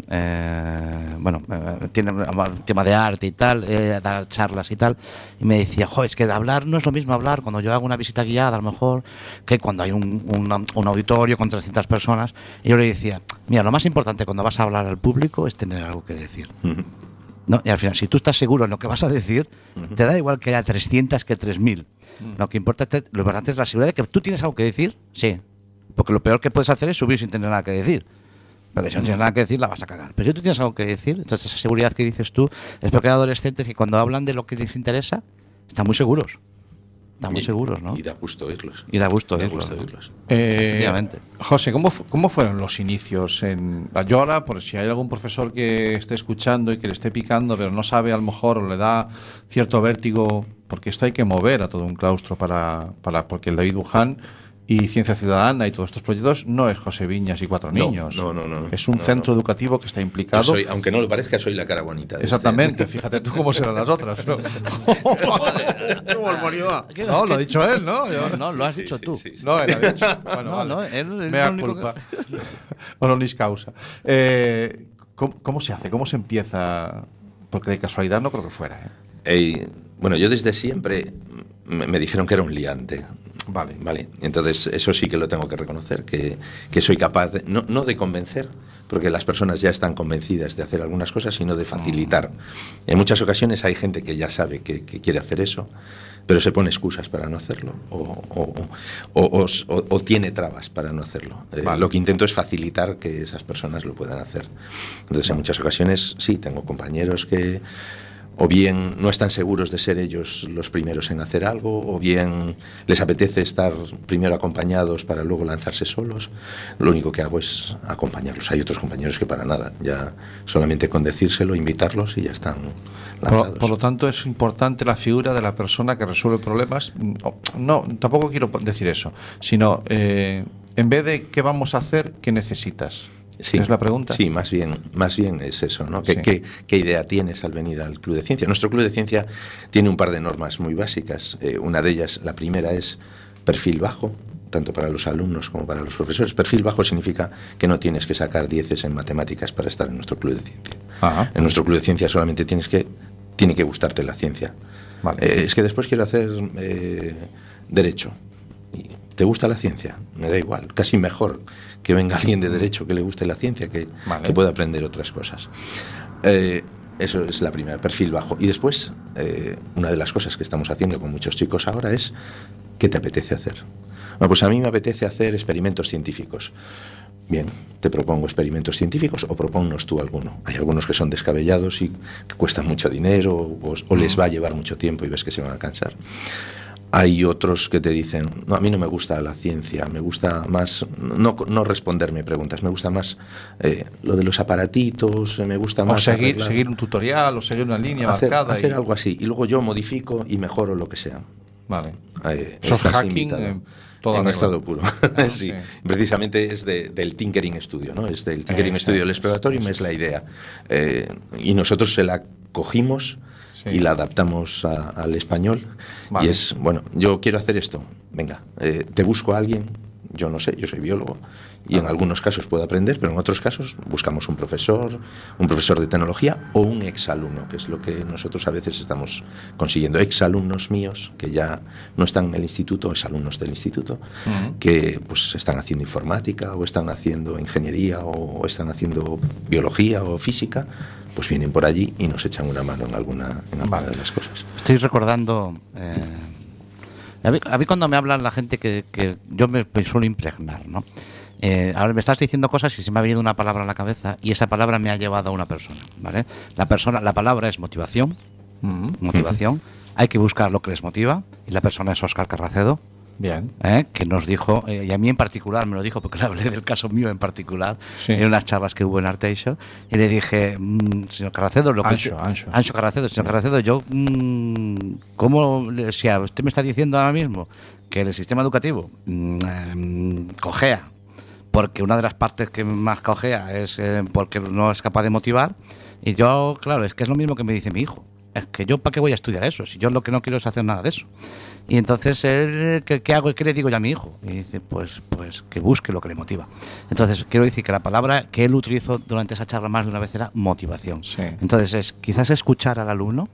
[SPEAKER 4] tema de arte y tal, da charlas y tal, y me decía, es que hablar no es lo mismo hablar cuando yo hago una visita guiada a lo mejor que cuando hay un auditorio con 300 personas. Y yo le decía, mira, lo más importante cuando vas a hablar al público es tener algo que decir. ¿No? Y al final, si tú estás seguro en lo que vas a decir, te da igual que haya 300 que 3.000. Lo importante es la seguridad de que tú tienes algo que decir, sí. Porque lo peor que puedes hacer es subir sin tener nada que decir. Porque si no tienes nada que decir, la vas a cagar. Pero si tú tienes algo que decir, entonces esa seguridad que dices tú es porque hay adolescentes que cuando hablan de lo que les interesa, están muy seguros. Están muy seguros, ¿no?
[SPEAKER 15] Y da gusto oírlos.
[SPEAKER 4] Y da gusto oírlos.
[SPEAKER 16] Efectivamente. José, ¿cómo fueron los inicios? Yo ahora, por si hay algún profesor que esté escuchando y que le esté picando, pero no sabe a lo mejor o le da cierto vértigo, porque esto hay que mover a todo un claustro porque el David Buján y Ciencia Ciudadana y todos estos proyectos no es José Viñas y 4 niños.
[SPEAKER 15] No.
[SPEAKER 16] Es un centro educativo que está implicado.
[SPEAKER 15] Aunque no lo parezca, soy la cara bonita.
[SPEAKER 16] Exactamente, fíjate tú cómo serán las otras. ¿No? No, lo ha dicho él, ¿no?
[SPEAKER 4] No, lo has dicho tú.
[SPEAKER 16] Sí. No, él ha dicho. Bueno,
[SPEAKER 4] no, él
[SPEAKER 16] mea culpa. Honoris causa. ¿Cómo se hace? ¿Cómo se empieza? Porque de casualidad no creo que fuera.
[SPEAKER 15] Bueno, yo desde siempre me dijeron que era un liante. Vale. Entonces, eso sí que lo tengo que reconocer, que soy capaz, no de convencer, porque las personas ya están convencidas de hacer algunas cosas, sino de facilitar. En muchas ocasiones hay gente que ya sabe que quiere hacer eso, pero se pone excusas para no hacerlo, o tiene trabas para no hacerlo. Lo que intento es facilitar que esas personas lo puedan hacer. Entonces, en muchas ocasiones, sí, tengo compañeros que o bien no están seguros de ser ellos los primeros en hacer algo, o bien les apetece estar primero acompañados para luego lanzarse solos. Lo único que hago es acompañarlos. Hay otros compañeros que para nada, ya solamente con decírselo, invitarlos y ya están lanzados.
[SPEAKER 16] Por lo tanto, es importante la figura de la persona que resuelve problemas. No, tampoco quiero decir eso, sino en vez de qué vamos a hacer, ¿qué necesitas?
[SPEAKER 15] Sí,
[SPEAKER 16] ¿es la pregunta?
[SPEAKER 15] Sí, más bien es eso, ¿no?
[SPEAKER 16] Sí.
[SPEAKER 15] ¿Qué idea tienes al venir al Club de Ciencia? Nuestro Club de Ciencia tiene un par de normas muy básicas. Una de ellas, la primera, es perfil bajo, tanto para los alumnos como para los profesores. Perfil bajo significa que no tienes que sacar 10 en matemáticas para estar en nuestro Club de Ciencia.
[SPEAKER 16] Ajá.
[SPEAKER 15] En nuestro Club de Ciencia solamente tiene que gustarte la ciencia.
[SPEAKER 16] Vale.
[SPEAKER 15] Es que después quiero hacer Derecho. ¿Te gusta la ciencia? Me da igual, casi mejor que venga alguien de Derecho que le guste la ciencia, que pueda aprender otras cosas. Eso es la primera, perfil bajo. Y después, una de las cosas que estamos haciendo con muchos chicos ahora es, ¿qué te apetece hacer? Bueno, pues a mí me apetece hacer experimentos científicos. Bien, te propongo experimentos científicos o propónnos tú alguno. Hay algunos que son descabellados y que cuestan mucho dinero o les va a llevar mucho tiempo y ves que se van a cansar. Hay otros que te dicen, no, a mí no me gusta la ciencia, me gusta más no responderme preguntas, me gusta más lo de los aparatitos, me gusta más...
[SPEAKER 16] O seguir un tutorial, o seguir una línea marcada.
[SPEAKER 15] Hacer algo así, y luego yo modifico y mejoro lo que sea.
[SPEAKER 16] Vale. Eso es hacking
[SPEAKER 15] en estado puro. Sí, precisamente es del Tinkering Studio, ¿no? Es del Tinkering Studio, el Exploratorium es la idea. Y nosotros se la cogimos y la adaptamos al español. Vale. Y es, bueno, yo quiero hacer esto, venga, te busco a alguien, yo no sé, yo soy biólogo, y en algunos casos puedo aprender, pero en otros casos buscamos un profesor de tecnología o un exalumno, que es lo que nosotros a veces estamos consiguiendo, exalumnos míos que ya no están en el instituto, exalumnos del instituto, que pues están haciendo informática o están haciendo ingeniería o están haciendo biología o física, pues vienen por allí y nos echan una mano en alguna de las cosas.
[SPEAKER 4] Estoy recordando... a mí cuando me hablan la gente que yo me suelo impregnar, ¿no? Ahora me estás diciendo cosas y se me ha venido una palabra a la cabeza y esa palabra me ha llevado a una persona, ¿vale? La palabra es motivación, Motivación. Hay que buscar lo que les motiva. Y la persona es Óscar Carracedo.
[SPEAKER 16] Bien.
[SPEAKER 4] Que nos dijo, y a mí en particular me lo dijo porque le hablé del caso mío en particular, en unas charlas que hubo en Arteixo, y le dije, señor Carracedo, Anxo Carracedo, señor Carracedo, yo, ¿cómo, si usted me está diciendo ahora mismo que el sistema educativo cojea, porque una de las partes que más cojea es porque no es capaz de motivar, y yo, claro, es que es lo mismo que me dice mi hijo, es que yo, ¿para qué voy a estudiar eso? Si yo lo que no quiero es hacer nada de eso. Y entonces, ¿qué hago? ¿Qué le digo yo a mi hijo? Y dice, pues que busque lo que le motiva. Entonces, quiero decir que la palabra que él utilizó durante esa charla más de una vez era motivación. Sí. Entonces, quizás escuchar al alumno,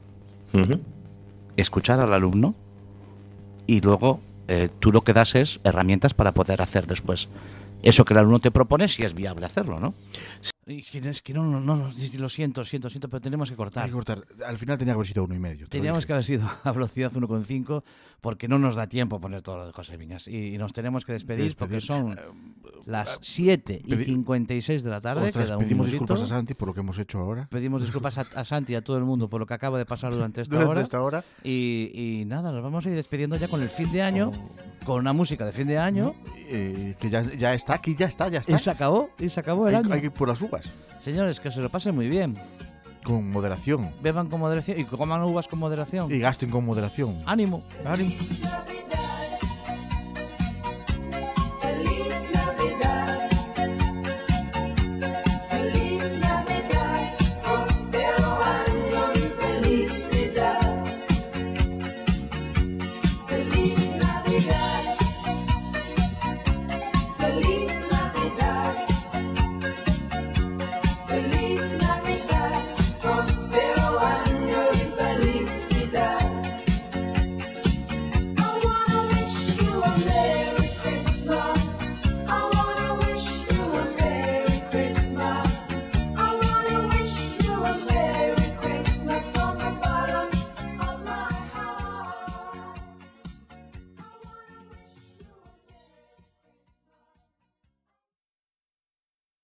[SPEAKER 4] y luego tú lo que das es herramientas para poder hacer después eso que el alumno te propone, si es viable hacerlo, ¿no? Es que no, lo siento, pero tenemos que cortar.
[SPEAKER 5] Hay que cortar. Al final tenía que haber sido 1,5.
[SPEAKER 4] Teníamos que haber sido a velocidad 1,5 porque no nos da tiempo a poner todo lo de José Viñas. Y nos tenemos que despedir porque son las 7:56 de la tarde.
[SPEAKER 5] Ostras, pedimos disculpas a Santi por lo que hemos hecho ahora.
[SPEAKER 4] Pedimos disculpas a Santi y a todo el mundo por lo que acaba de pasar durante esta hora. Y nada, nos vamos a ir despidiendo ya con el fin de año, con una música de fin de año.
[SPEAKER 5] Que ya está aquí, ya está.
[SPEAKER 4] Y se acabó el año.
[SPEAKER 5] Hay que ir por las uvas.
[SPEAKER 4] Señores, que se lo pasen muy bien.
[SPEAKER 5] Con moderación.
[SPEAKER 4] Beban con moderación y coman uvas con moderación.
[SPEAKER 5] Y gasten con moderación.
[SPEAKER 4] ¡Ánimo!
[SPEAKER 5] ¡Ánimo!